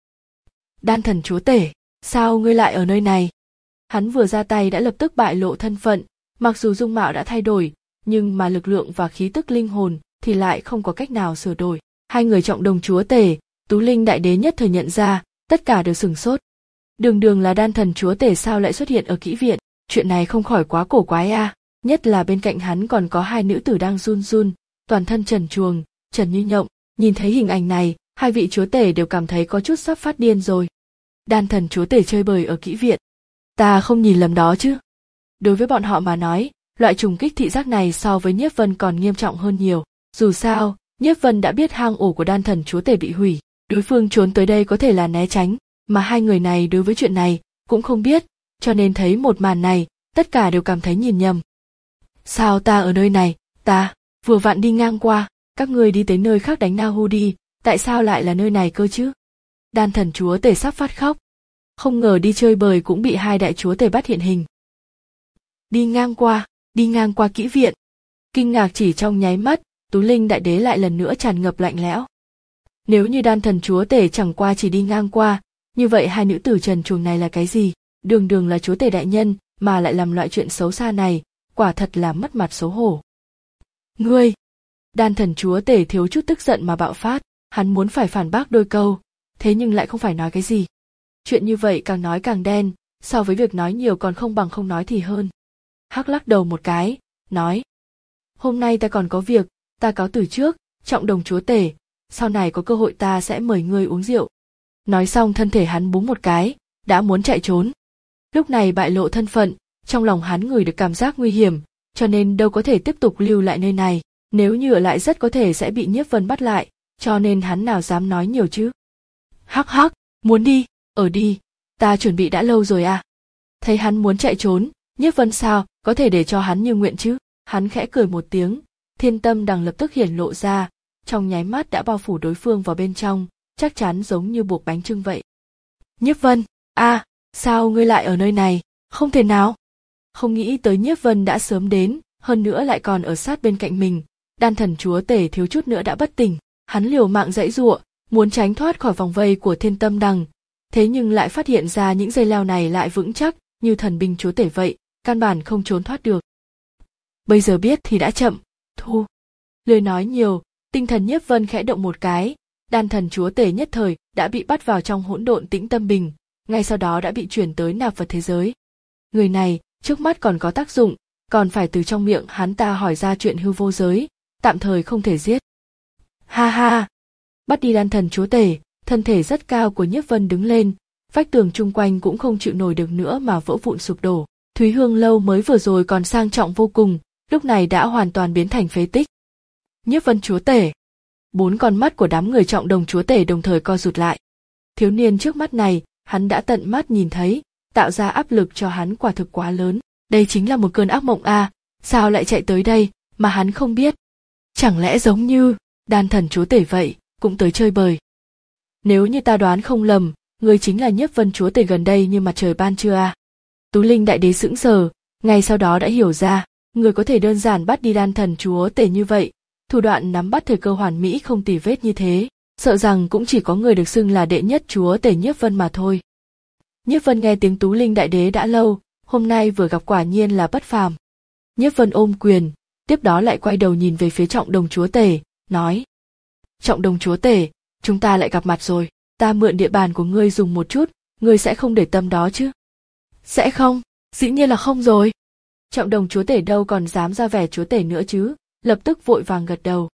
Đan Thần chúa tể, sao ngươi lại ở nơi này? Hắn vừa ra tay đã lập tức bại lộ thân phận, Mặc dù dung mạo đã thay đổi, nhưng mà lực lượng và khí tức linh hồn thì lại không có cách nào sửa đổi. Hai người trọng đồng chúa tể, Tú Linh đại đế nhất thời nhận ra, tất cả đều sửng sốt. Đường đường là đan thần chúa tể sao lại xuất hiện ở kỹ viện, chuyện này không khỏi quá cổ quái a, à. Nhất là bên cạnh hắn còn có hai nữ tử đang run run, toàn thân trần truồng, trần như nhộng. Nhìn thấy hình ảnh này, hai vị chúa tể đều cảm thấy có chút sắp phát điên rồi. Đan thần chúa tể chơi bời ở kỹ viện. Ta không nhìn lầm đó chứ. Đối với bọn họ mà nói, loại trùng kích thị giác này so với Nhiếp Vân còn nghiêm trọng hơn nhiều. Dù sao, Nhiếp Vân đã biết hang ổ của đan thần chúa tể bị hủy, đối phương trốn tới đây có thể là né tránh, mà hai người này đối với chuyện này cũng không biết, cho nên thấy một màn này, tất cả đều cảm thấy nhìn nhầm. Sao ta ở nơi này, ta vừa vặn đi ngang qua, các ngươi đi tới nơi khác đánh Na Hu đi, tại sao lại là nơi này cơ chứ? Đan thần chúa tể sắp phát khóc. Không ngờ đi chơi bời cũng bị hai đại chúa tể bắt hiện hình. Đi ngang qua, đi ngang qua kỹ viện. Kinh ngạc chỉ trong nháy mắt, Tú Linh đại đế lại lần nữa tràn ngập lạnh lẽo. Nếu như đan thần chúa tể chẳng qua chỉ đi ngang qua, như vậy hai nữ tử trần truồng này là cái gì? Đường đường là chúa tể đại nhân mà lại làm loại chuyện xấu xa này, quả thật là mất mặt xấu hổ. Ngươi! Đan thần chúa tể thiếu chút tức giận mà bạo phát, hắn muốn phải phản bác đôi câu, thế nhưng lại không phải nói cái gì. Chuyện như vậy càng nói càng đen, so với việc nói nhiều còn không bằng không nói thì hơn. Hắc lắc đầu một cái, nói. Hôm nay ta còn có việc, ta cáo từ trước, trọng đồng chúa tể, sau này có cơ hội ta sẽ mời ngươi uống rượu. Nói xong thân thể hắn búng một cái, đã muốn chạy trốn. Lúc này bại lộ thân phận, trong lòng hắn ngửi được cảm giác nguy hiểm, cho nên đâu có thể tiếp tục lưu lại nơi này. Nếu như ở lại rất có thể sẽ bị Nhiếp Vân bắt lại, cho nên hắn nào dám nói nhiều chứ. Hắc hắc, muốn đi, ở đi, ta chuẩn bị đã lâu rồi à. Thấy hắn muốn chạy trốn, Nhiếp Vân sao có thể để cho hắn như nguyện chứ. Hắn khẽ cười một tiếng, thiên tâm đằng lập tức hiển lộ ra, trong nháy mắt đã bao phủ đối phương vào bên trong, chắc chắn giống như buộc bánh chưng vậy. Nhiếp Vân, a, à, sao ngươi lại ở nơi này? Không thể nào. Không nghĩ tới Nhiếp Vân đã sớm đến, hơn nữa lại còn ở sát bên cạnh mình. Đan thần chúa tể thiếu chút nữa đã bất tỉnh, hắn liều mạng giãy giụa, muốn tránh thoát khỏi vòng vây của thiên tâm đằng, thế nhưng lại phát hiện ra những dây leo này lại vững chắc như thần binh chúa tể vậy, căn bản không trốn thoát được. Bây giờ biết thì đã chậm, thu. Lười nói nhiều, tinh thần Nhiếp Vân khẽ động một cái, đan thần chúa tể nhất thời đã bị bắt vào trong hỗn độn tĩnh tâm bình, ngay sau đó đã bị chuyển tới nạp vật thế giới. Người này trước mắt còn có tác dụng, còn phải từ trong miệng hắn ta hỏi ra chuyện hư vô giới, tạm thời không thể giết. Ha ha! Bắt đi đan thần chúa tể, thân thể rất cao của Nhiếp Vân đứng lên, vách tường chung quanh cũng không chịu nổi được nữa mà vỡ vụn sụp đổ. Thúy Hương lâu mới vừa rồi còn sang trọng vô cùng, lúc này đã hoàn toàn biến thành phế tích. Nhiếp Vân chúa tể! Bốn con mắt của đám người trọng đồng chúa tể đồng thời co rụt lại. Thiếu niên trước mắt này, hắn đã tận mắt nhìn thấy, tạo ra áp lực cho hắn quả thực quá lớn. Đây chính là một cơn ác mộng a, à, sao lại chạy tới đây mà hắn không biết? Chẳng lẽ giống như đan thần chúa tể vậy, cũng tới chơi bời? Nếu như ta đoán không lầm, ngươi chính là Nhiếp Vân chúa tể gần đây như mặt trời ban trưa à? Tú Linh đại đế sững sờ, ngay sau đó đã hiểu ra, người có thể đơn giản bắt đi đan thần chúa tể như vậy, thủ đoạn nắm bắt thời cơ hoàn mỹ không tì vết như thế, sợ rằng cũng chỉ có người được xưng là đệ nhất chúa tể Nhiếp Vân mà thôi. Nhiếp Vân nghe tiếng Tú Linh đại đế đã lâu, hôm nay vừa gặp quả nhiên là bất phàm. Nhiếp Vân ôm quyền, tiếp đó lại quay đầu nhìn về phía trọng đồng chúa tể, nói. Trọng đồng chúa tể, chúng ta lại gặp mặt rồi, ta mượn địa bàn của ngươi dùng một chút, ngươi sẽ không để tâm đó chứ? Sẽ không, dĩ nhiên là không rồi. Trọng đồng chúa tể đâu còn dám ra vẻ chúa tể nữa chứ, lập tức vội vàng gật đầu.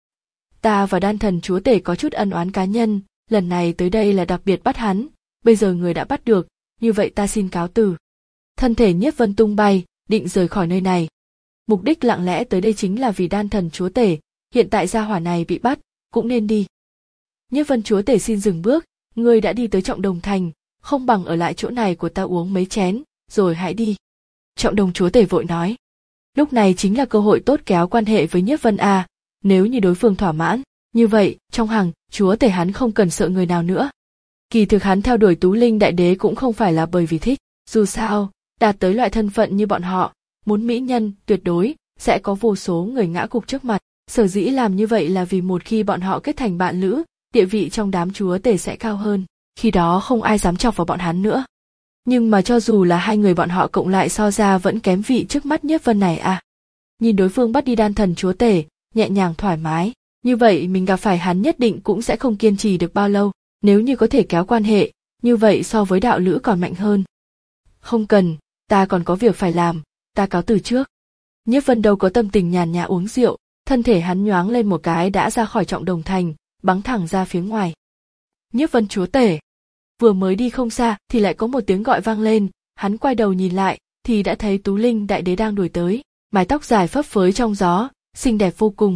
Ta và đan thần chúa tể có chút ân oán cá nhân, lần này tới đây là đặc biệt bắt hắn, bây giờ người đã bắt được, như vậy ta xin cáo từ. Thân thể Nhiếp Vân tung bay, định rời khỏi nơi này. Mục đích lặng lẽ tới đây chính là vì đan thần chúa tể, hiện tại gia hỏa này bị bắt, cũng nên đi. Nhiếp Vân chúa tể xin dừng bước, ngươi đã đi tới Trọng Đồng thành, không bằng ở lại chỗ này của ta uống mấy chén, rồi hãy đi. Trọng Đồng chúa tể vội nói. Lúc này chính là cơ hội tốt kéo quan hệ với Nhiếp Vân a, nếu như đối phương thỏa mãn, như vậy, trong hàng, chúa tể hắn không cần sợ người nào nữa. Kỳ thực hắn theo đuổi Tú Linh đại đế cũng không phải là bởi vì thích, dù sao, đạt tới loại thân phận như bọn họ, muốn mỹ nhân, tuyệt đối, sẽ có vô số người ngã gục trước mặt. Sở dĩ làm như vậy là vì một khi bọn họ kết thành bạn lữ, địa vị trong đám chúa tể sẽ cao hơn, khi đó không ai dám chọc vào bọn hắn nữa. Nhưng mà cho dù là hai người bọn họ cộng lại so ra vẫn kém vị trước mắt Nhiếp Vân này à. Nhìn đối phương bắt đi đan thần chúa tể, nhẹ nhàng thoải mái, như vậy mình gặp phải hắn nhất định cũng sẽ không kiên trì được bao lâu, nếu như có thể kéo quan hệ, như vậy so với đạo lữ còn mạnh hơn. Không cần, ta còn có việc phải làm, ta cáo từ trước. Nhiếp Vân đâu có tâm tình nhàn nhã uống rượu, thân thể hắn nhoáng lên một cái đã ra khỏi Trọng Đồng Thành, bắn thẳng ra phía ngoài. Nhiếp Vân chúa tể. Vừa mới đi không xa thì lại có một tiếng gọi vang lên, hắn quay đầu nhìn lại thì đã thấy Tú Linh đại đế đang đuổi tới, mái tóc dài phấp phới trong gió, xinh đẹp vô cùng.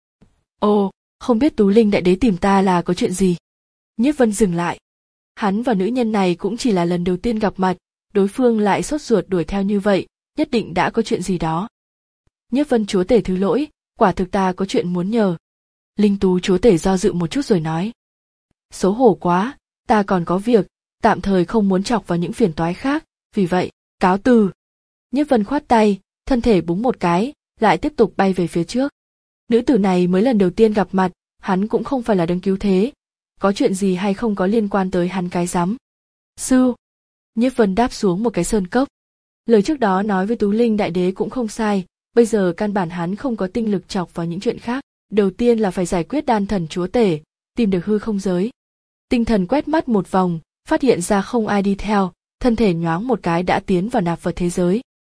Ồ, không biết Tú Linh đại đế tìm ta là có chuyện gì? Nhiếp Vân dừng lại. Hắn và nữ nhân này cũng chỉ là lần đầu tiên gặp mặt, đối phương lại sốt ruột đuổi theo như vậy, nhất định đã có chuyện gì đó. Nhiếp Vân chúa tể thứ lỗi, quả thực ta có chuyện muốn nhờ. Linh Tú chúa tể do dự một chút rồi nói. Xấu hổ quá, ta còn có việc, tạm thời không muốn chọc vào những phiền toái khác, vì vậy, cáo từ. Nhiếp Vân khoát tay, thân thể búng một cái, lại tiếp tục bay về phía trước. Nữ tử này mới lần đầu tiên gặp mặt, hắn cũng không phải là đấng cứu thế, có chuyện gì hay không có liên quan tới hắn cái rắm. Sư. Nhiếp Vân đáp xuống một cái sơn cốc. Lời trước đó nói với Tú Linh đại đế cũng không sai, bây giờ căn bản hắn không có tinh lực chọc vào những chuyện khác, đầu tiên là phải giải quyết đan thần chúa tể, tìm được hư không giới. Tinh thần quét mắt một vòng, phát hiện ra không ai đi theo, thân thể nhoáng một cái đã tiến vào nạp vật thế giới.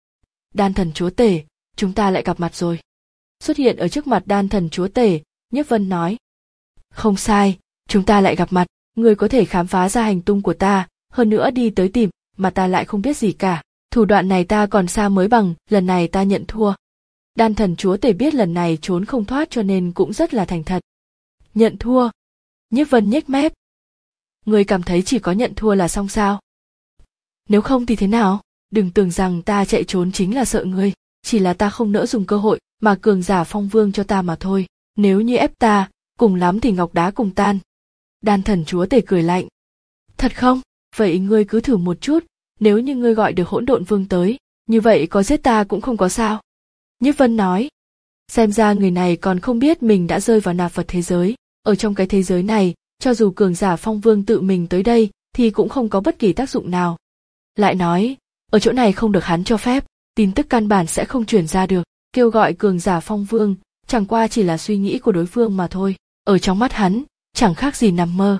Đan thần chúa tể, chúng ta lại gặp mặt rồi. Xuất hiện ở trước mặt đan thần chúa tể, Nhiếp Vân nói. Không sai, chúng ta lại gặp mặt, người có thể khám phá ra hành tung của ta, hơn nữa đi tới tìm, mà ta lại không biết gì cả. Thủ đoạn này ta còn xa mới bằng, lần này ta nhận thua. Đan thần chúa tể biết lần này trốn không thoát cho nên cũng rất là thành thật. Nhận thua. Nhiếp Vân nhếch mép. Người cảm thấy chỉ có nhận thua là xong sao? Nếu không thì thế nào? Đừng tưởng rằng ta chạy trốn chính là sợ ngươi, chỉ là ta không nỡ dùng cơ hội mà cường giả phong vương cho ta mà thôi. Nếu như ép ta, cùng lắm thì ngọc đá cùng tan. Đan thần chúa tể cười lạnh. Thật không? Vậy ngươi cứ thử một chút, nếu như ngươi gọi được hỗn độn vương tới, như vậy có giết ta cũng không có sao. Nhiếp Vân nói. Xem ra người này còn không biết mình đã rơi vào nạp vật thế giới, ở trong cái thế giới này, cho dù cường giả phong vương tự mình tới đây, thì cũng không có bất kỳ tác dụng nào. Lại nói, ở chỗ này không được hắn cho phép, tin tức căn bản sẽ không truyền ra được, kêu gọi cường giả phong vương, chẳng qua chỉ là suy nghĩ của đối phương mà thôi, ở trong mắt hắn, chẳng khác gì nằm mơ.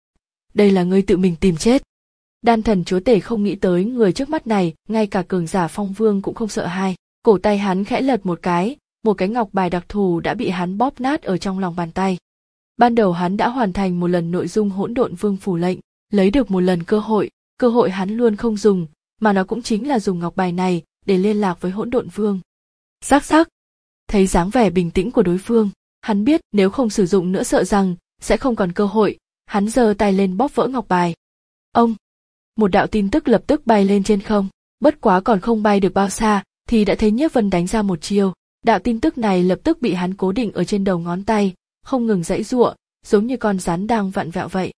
Đây là ngươi tự mình tìm chết. Đan thần chúa tể không nghĩ tới người trước mắt này, ngay cả cường giả phong vương cũng không sợ hai, cổ tay hắn khẽ lật một cái, một cái ngọc bài đặc thù đã bị hắn bóp nát ở trong lòng bàn tay. Ban đầu hắn đã hoàn thành một lần nội dung hỗn độn vương phủ lệnh, lấy được một lần cơ hội, cơ hội hắn luôn không dùng, mà nó cũng chính là dùng ngọc bài này để liên lạc với hỗn độn vương. Rắc rắc, thấy dáng vẻ bình tĩnh của đối phương, hắn biết nếu không sử dụng nữa sợ rằng sẽ không còn cơ hội, hắn giơ tay lên bóp vỡ ngọc bài. Ông, một đạo tin tức lập tức bay lên trên không, bất quá còn không bay được bao xa thì đã thấy Nhiếp Vân đánh ra một chiêu, đạo tin tức này lập tức bị hắn cố định ở trên đầu ngón tay, không ngừng giãy giụa, giống như con rắn đang vặn vẹo vậy.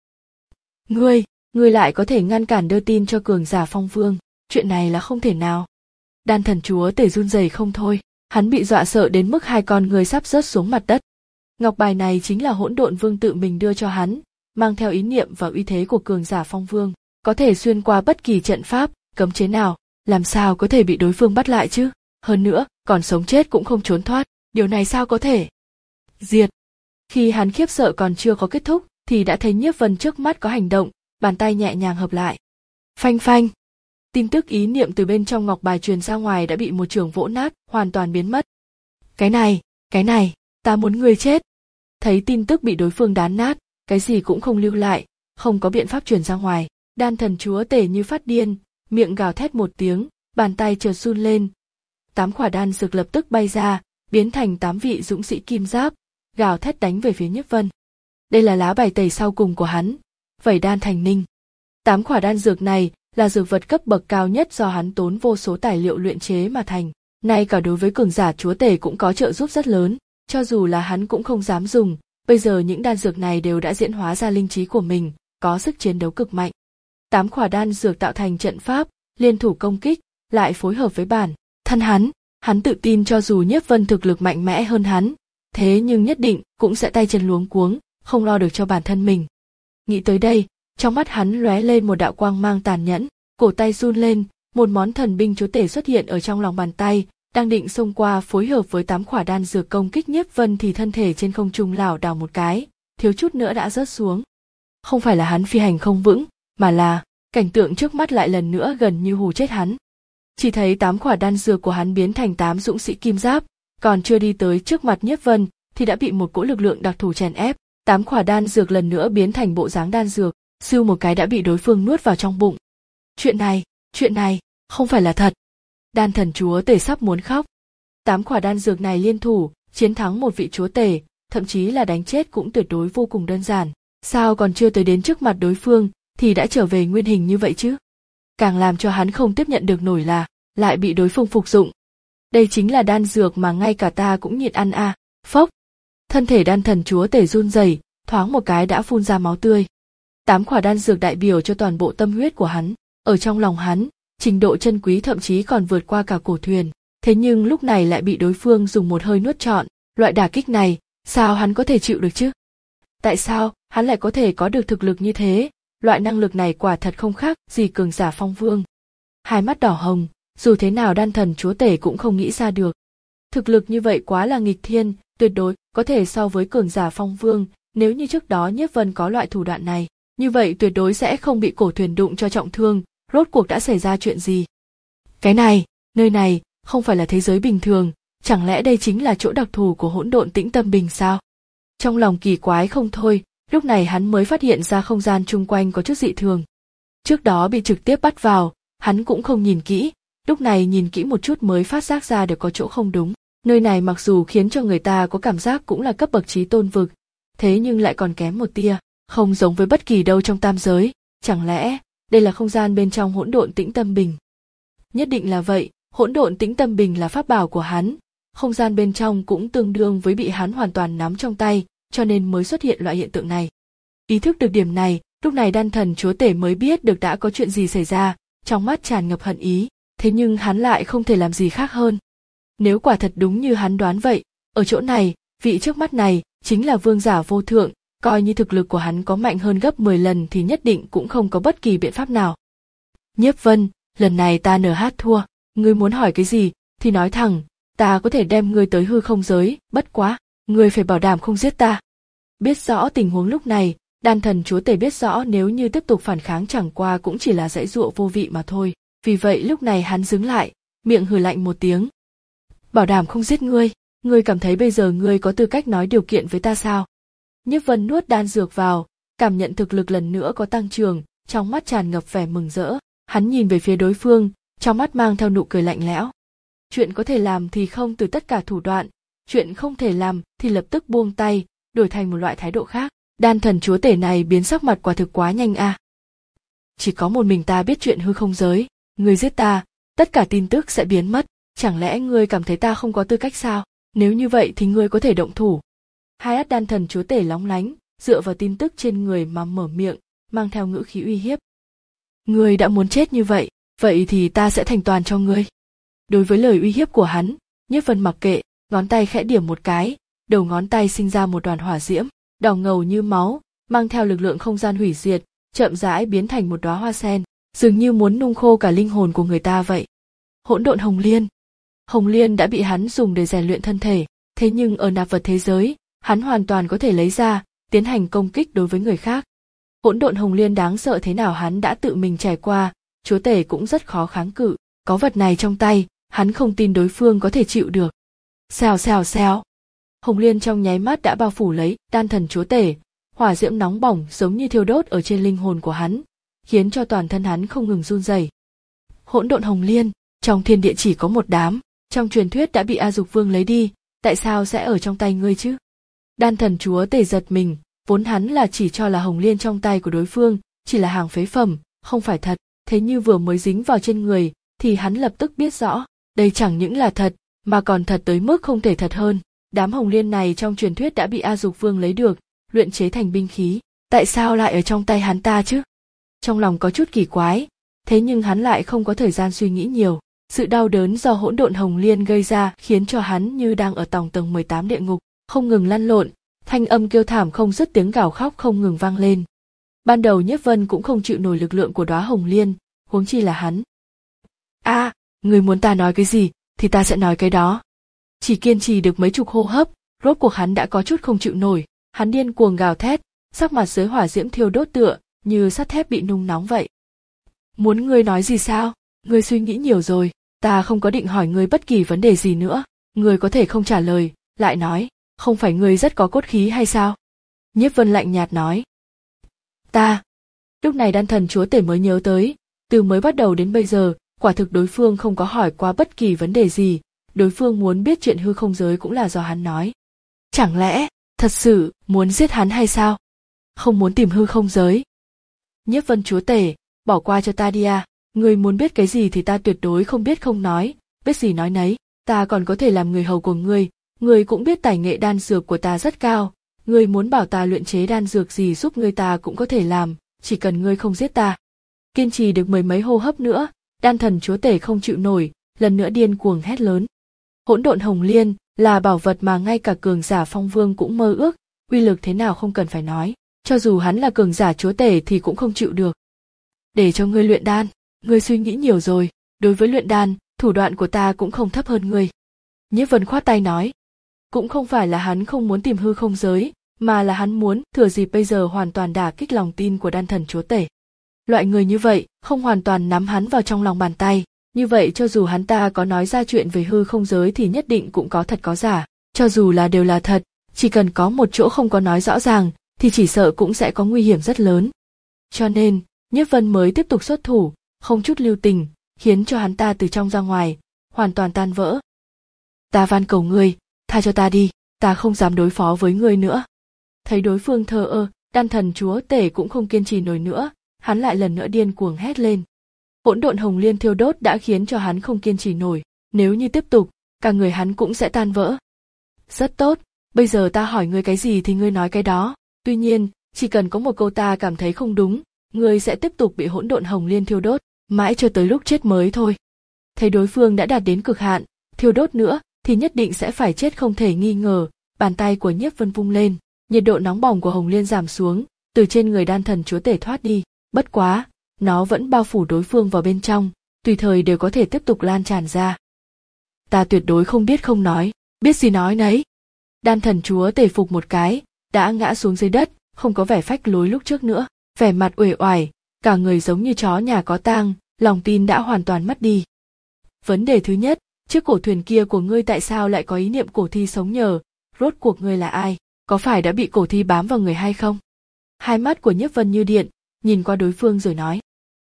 Ngươi, ngươi lại có thể ngăn cản đưa tin cho cường giả phong vương, chuyện này là không thể nào. Đan thần chúa tể run rẩy không thôi, hắn bị dọa sợ đến mức hai con người sắp rớt xuống mặt đất. Ngọc bài này chính là hỗn độn vương tự mình đưa cho hắn, mang theo ý niệm và uy thế của cường giả phong vương, có thể xuyên qua bất kỳ trận pháp, cấm chế nào, làm sao có thể bị đối phương bắt lại chứ? Hơn nữa, còn sống chết cũng không trốn thoát, điều này sao có thể? Diệt. Khi hắn khiếp sợ còn chưa có kết thúc, thì đã thấy Nhiếp Vân trước mắt có hành động, bàn tay nhẹ nhàng hợp lại. Phanh phanh. Tin tức ý niệm từ bên trong ngọc bài truyền ra ngoài đã bị một chưởng vỗ nát, hoàn toàn biến mất. Cái này, cái này, ta muốn ngươi chết. Thấy tin tức bị đối phương đán nát, cái gì cũng không lưu lại, không có biện pháp truyền ra ngoài. Đan thần chúa tể như phát điên, miệng gào thét một tiếng, bàn tay chợt run lên. Tám quả đan dược lập tức bay ra, biến thành tám vị dũng sĩ kim giáp, gào thét đánh về phía Nhiếp Vân. Đây là lá bài tẩy sau cùng của hắn, vẩy đan thành ninh. Tám quả đan dược này là dược vật cấp bậc cao nhất do hắn tốn vô số tài liệu luyện chế mà thành. Nay cả đối với cường giả chúa tể cũng có trợ giúp rất lớn, cho dù là hắn cũng không dám dùng, bây giờ những đan dược này đều đã diễn hóa ra linh trí của mình, có sức chiến đấu cực mạnh. Tám quả đan dược tạo thành trận pháp, liên thủ công kích, lại phối hợp với bản thân hắn, hắn tự tin cho dù Nhiếp Vân thực lực mạnh mẽ hơn hắn, thế nhưng nhất định cũng sẽ tay chân luống cuống, không lo được cho bản thân mình. Nghĩ tới đây, trong mắt hắn lóe lên một đạo quang mang tàn nhẫn, cổ tay run lên, một món thần binh chúa tể xuất hiện ở trong lòng bàn tay, đang định xông qua phối hợp với tám quả đan dược công kích Nhiếp Vân thì thân thể trên không trung lảo đảo một cái, thiếu chút nữa đã rớt xuống. Không phải là hắn phi hành không vững, mà là cảnh tượng trước mắt lại lần nữa gần như hù chết hắn. Chỉ thấy tám quả đan dược của hắn biến thành tám dũng sĩ kim giáp, còn chưa đi tới trước mặt Nhiếp Vân thì đã bị một cỗ lực lượng đặc thù chèn ép, tám quả đan dược lần nữa biến thành bộ dáng đan dược, siêu một cái đã bị đối phương nuốt vào trong bụng. Chuyện này, chuyện này, không phải là thật. Đan thần chúa tể sắp muốn khóc. Tám quả đan dược này liên thủ, chiến thắng một vị chúa tể, thậm chí là đánh chết cũng tuyệt đối vô cùng đơn giản. Sao còn chưa tới đến trước mặt đối phương thì đã trở về nguyên hình như vậy chứ? Càng làm cho hắn không tiếp nhận được nổi là lại bị đối phương phục dụng. Đây chính là đan dược mà ngay cả ta cũng nhịn ăn a. À. Phốc. Thân thể đan thần chúa tể run rẩy, thoáng một cái đã phun ra máu tươi. Tám quả đan dược đại biểu cho toàn bộ tâm huyết của hắn, ở trong lòng hắn, trình độ chân quý thậm chí còn vượt qua cả cổ thuyền, thế nhưng lúc này lại bị đối phương dùng một hơi nuốt trọn, loại đả kích này, sao hắn có thể chịu được chứ? Tại sao hắn lại có thể có được thực lực như thế? Loại năng lực này quả thật không khác gì cường giả phong vương. Hai mắt đỏ hồng, dù thế nào đan thần chúa tể cũng không nghĩ ra được. Thực lực như vậy quá là nghịch thiên, tuyệt đối có thể so với cường giả phong vương, nếu như trước đó Nhiếp Vân có loại thủ đoạn này, như vậy tuyệt đối sẽ không bị cổ thuyền đụng cho trọng thương, rốt cuộc đã xảy ra chuyện gì? Cái này, nơi này, không phải là thế giới bình thường, chẳng lẽ đây chính là chỗ đặc thù của hỗn độn tĩnh tâm bình sao? Trong lòng kỳ quái không thôi, lúc này hắn mới phát hiện ra không gian chung quanh có chút dị thường. Trước đó bị trực tiếp bắt vào, hắn cũng không nhìn kỹ, lúc này nhìn kỹ một chút mới phát giác ra được có chỗ không đúng. Nơi này mặc dù khiến cho người ta có cảm giác cũng là cấp bậc chí tôn vực, thế nhưng lại còn kém một tia, không giống với bất kỳ đâu trong tam giới, chẳng lẽ đây là không gian bên trong hỗn độn tĩnh tâm bình? Nhất định là vậy, hỗn độn tĩnh tâm bình là pháp bảo của hắn, không gian bên trong cũng tương đương với bị hắn hoàn toàn nắm trong tay, cho nên mới xuất hiện loại hiện tượng này. Ý thức được điểm này, lúc này đan thần chúa tể mới biết được đã có chuyện gì xảy ra, trong mắt tràn ngập hận ý, thế nhưng hắn lại không thể làm gì khác hơn. Nếu quả thật đúng như hắn đoán vậy, ở chỗ này, vị trước mắt này chính là vương giả vô thượng, coi như thực lực của hắn có mạnh hơn gấp mười lần thì nhất định cũng không có bất kỳ biện pháp nào. Nhiếp Vân, lần này ta nờ hát thua, ngươi muốn hỏi cái gì thì nói thẳng, ta có thể đem ngươi tới hư không giới, bất quá, ngươi phải bảo đảm không giết ta. Biết rõ tình huống lúc này, đan thần chúa tể biết rõ nếu như tiếp tục phản kháng chẳng qua cũng chỉ là dãy dụa vô vị mà thôi, vì vậy lúc này hắn dừng lại, miệng hừ lạnh một tiếng. Bảo đảm không giết ngươi, ngươi cảm thấy bây giờ ngươi có tư cách nói điều kiện với ta sao? Nhiếp Vân nuốt đan dược vào, cảm nhận thực lực lần nữa có tăng trưởng, trong mắt tràn ngập vẻ mừng rỡ, hắn nhìn về phía đối phương, trong mắt mang theo nụ cười lạnh lẽo. Chuyện có thể làm thì không từ tất cả thủ đoạn, chuyện không thể làm thì lập tức buông tay, đổi thành một loại thái độ khác. Đan thần chúa tể này biến sắc mặt quả thực quá nhanh a. À. Chỉ có một mình ta biết chuyện hư không giới, ngươi giết ta, tất cả tin tức sẽ biến mất, chẳng lẽ ngươi cảm thấy ta không có tư cách sao? Nếu như vậy thì ngươi có thể động thủ. Hai át đan thần chúa tể lóng lánh, dựa vào tin tức trên người mà mở miệng, mang theo ngữ khí uy hiếp. Ngươi đã muốn chết như vậy, vậy thì ta sẽ thành toàn cho ngươi. Đối với lời uy hiếp của hắn, Nhiếp Vân mặc kệ, ngón tay khẽ điểm một cái, đầu ngón tay sinh ra một đoàn hỏa diễm, đỏ ngầu như máu, mang theo lực lượng không gian hủy diệt, chậm rãi biến thành một đóa hoa sen, dường như muốn nung khô cả linh hồn của người ta vậy. Hỗn độn hồng liên. Hồng liên đã bị hắn dùng để rèn luyện thân thể, thế nhưng ở nạp vật thế giới, hắn hoàn toàn có thể lấy ra, tiến hành công kích đối với người khác. Hỗn độn hồng liên đáng sợ thế nào hắn đã tự mình trải qua, chúa tể cũng rất khó kháng cự, có vật này trong tay, hắn không tin đối phương có thể chịu được. Xèo xèo xèo. Hồng liên trong nháy mắt đã bao phủ lấy đan thần chúa tể, hỏa diễm nóng bỏng giống như thiêu đốt ở trên linh hồn của hắn, khiến cho toàn thân hắn không ngừng run rẩy. Hỗn độn hồng liên, trong thiên địa chỉ có một đám, trong truyền thuyết đã bị A Dục Vương lấy đi, tại sao sẽ ở trong tay ngươi chứ? Đan thần chúa tể giật mình, vốn hắn là chỉ cho là hồng liên trong tay của đối phương chỉ là hàng phế phẩm, không phải thật, thế như vừa mới dính vào trên người thì hắn lập tức biết rõ, đây chẳng những là thật, mà còn thật tới mức không thể thật hơn. Đám hồng liên này trong truyền thuyết đã bị A Dục Vương lấy được, luyện chế thành binh khí, tại sao lại ở trong tay hắn ta chứ? Trong lòng có chút kỳ quái, thế nhưng hắn lại không có thời gian suy nghĩ nhiều. Sự đau đớn do hỗn độn hồng liên gây ra khiến cho hắn như đang ở tòng tầng mười tám địa ngục, không ngừng lăn lộn, thanh âm kêu thảm không dứt, tiếng gào khóc không ngừng vang lên. Ban đầu Nhiếp Vân cũng không chịu nổi lực lượng của đóa hồng liên, huống chi là hắn. A, à, người muốn ta nói cái gì, thì ta sẽ nói cái đó. Chỉ kiên trì được mấy chục hô hấp, rốt cuộc hắn đã có chút không chịu nổi, hắn điên cuồng gào thét, sắc mặt dưới hỏa diễm thiêu đốt tựa như sắt thép bị nung nóng vậy. Muốn ngươi nói gì sao? Ngươi suy nghĩ nhiều rồi, ta không có định hỏi ngươi bất kỳ vấn đề gì nữa, ngươi có thể không trả lời, lại nói, không phải ngươi rất có cốt khí hay sao? Nhiếp Vân lạnh nhạt nói. Ta. Lúc này Đan Thần Chúa Tể mới nhớ tới, từ mới bắt đầu đến bây giờ, quả thực đối phương không có hỏi qua bất kỳ vấn đề gì, đối phương muốn biết chuyện hư không giới cũng là do hắn nói. Chẳng lẽ, thật sự, muốn giết hắn hay sao? Không muốn tìm hư không giới. Nhiếp Vân Chúa Tể, bỏ qua cho ta đi à, ngươi muốn biết cái gì thì ta tuyệt đối không biết không nói, biết gì nói nấy, ta còn có thể làm người hầu của ngươi, ngươi cũng biết tài nghệ đan dược của ta rất cao, ngươi muốn bảo ta luyện chế đan dược gì giúp ngươi ta cũng có thể làm, chỉ cần ngươi không giết ta. Kiên trì được mười mấy hô hấp nữa, Đan Thần Chúa Tể không chịu nổi, lần nữa điên cuồng hét lớn. Hỗn độn hồng liên là bảo vật mà ngay cả cường giả phong vương cũng mơ ước, uy lực thế nào không cần phải nói, cho dù hắn là cường giả chúa tể thì cũng không chịu được. Để cho ngươi luyện đan, ngươi suy nghĩ nhiều rồi, đối với luyện đan, thủ đoạn của ta cũng không thấp hơn ngươi. Nhiếp Vân khoát tay nói, cũng không phải là hắn không muốn tìm hư không giới, mà là hắn muốn thừa dịp bây giờ hoàn toàn đả kích lòng tin của Đan Thần Chúa Tể. Loại người như vậy, không hoàn toàn nắm hắn vào trong lòng bàn tay, như vậy cho dù hắn ta có nói ra chuyện về hư không giới thì nhất định cũng có thật có giả, cho dù là đều là thật, chỉ cần có một chỗ không có nói rõ ràng, thì chỉ sợ cũng sẽ có nguy hiểm rất lớn. Cho nên, Nhiếp Vân mới tiếp tục xuất thủ, không chút lưu tình, khiến cho hắn ta từ trong ra ngoài, hoàn toàn tan vỡ. Ta van cầu ngươi, tha cho ta đi, ta không dám đối phó với ngươi nữa. Thấy đối phương thờ ơ, Đan Thần Chúa Tể cũng không kiên trì nổi nữa, hắn lại lần nữa điên cuồng hét lên. Hỗn độn hồng liên thiêu đốt đã khiến cho hắn không kiên trì nổi, nếu như tiếp tục, cả người hắn cũng sẽ tan vỡ. Rất tốt, bây giờ ta hỏi ngươi cái gì thì ngươi nói cái đó, tuy nhiên, chỉ cần có một câu ta cảm thấy không đúng, ngươi sẽ tiếp tục bị hỗn độn hồng liên thiêu đốt, mãi cho tới lúc chết mới thôi. Thấy đối phương đã đạt đến cực hạn, thiêu đốt nữa thì nhất định sẽ phải chết không thể nghi ngờ, bàn tay của Nhiếp Vân vung lên, nhiệt độ nóng bỏng của hồng liên giảm xuống, từ trên người Đan Thần Chúa Tể thoát đi, bất quá, nó vẫn bao phủ đối phương vào bên trong, tùy thời đều có thể tiếp tục lan tràn ra. Ta tuyệt đối không biết không nói, biết gì nói nấy. Đan Thần Chúa Tể phục một cái, đã ngã xuống dưới đất, không có vẻ phách lối lúc trước nữa, vẻ mặt uể oải, cả người giống như chó nhà có tang, lòng tin đã hoàn toàn mất đi. Vấn đề thứ nhất, chiếc cổ thuyền kia của ngươi tại sao lại có ý niệm cổ thi sống nhờ, rốt cuộc ngươi là ai, có phải đã bị cổ thi bám vào người hay không? Hai mắt của Nhiếp Vân như điện, nhìn qua đối phương rồi nói.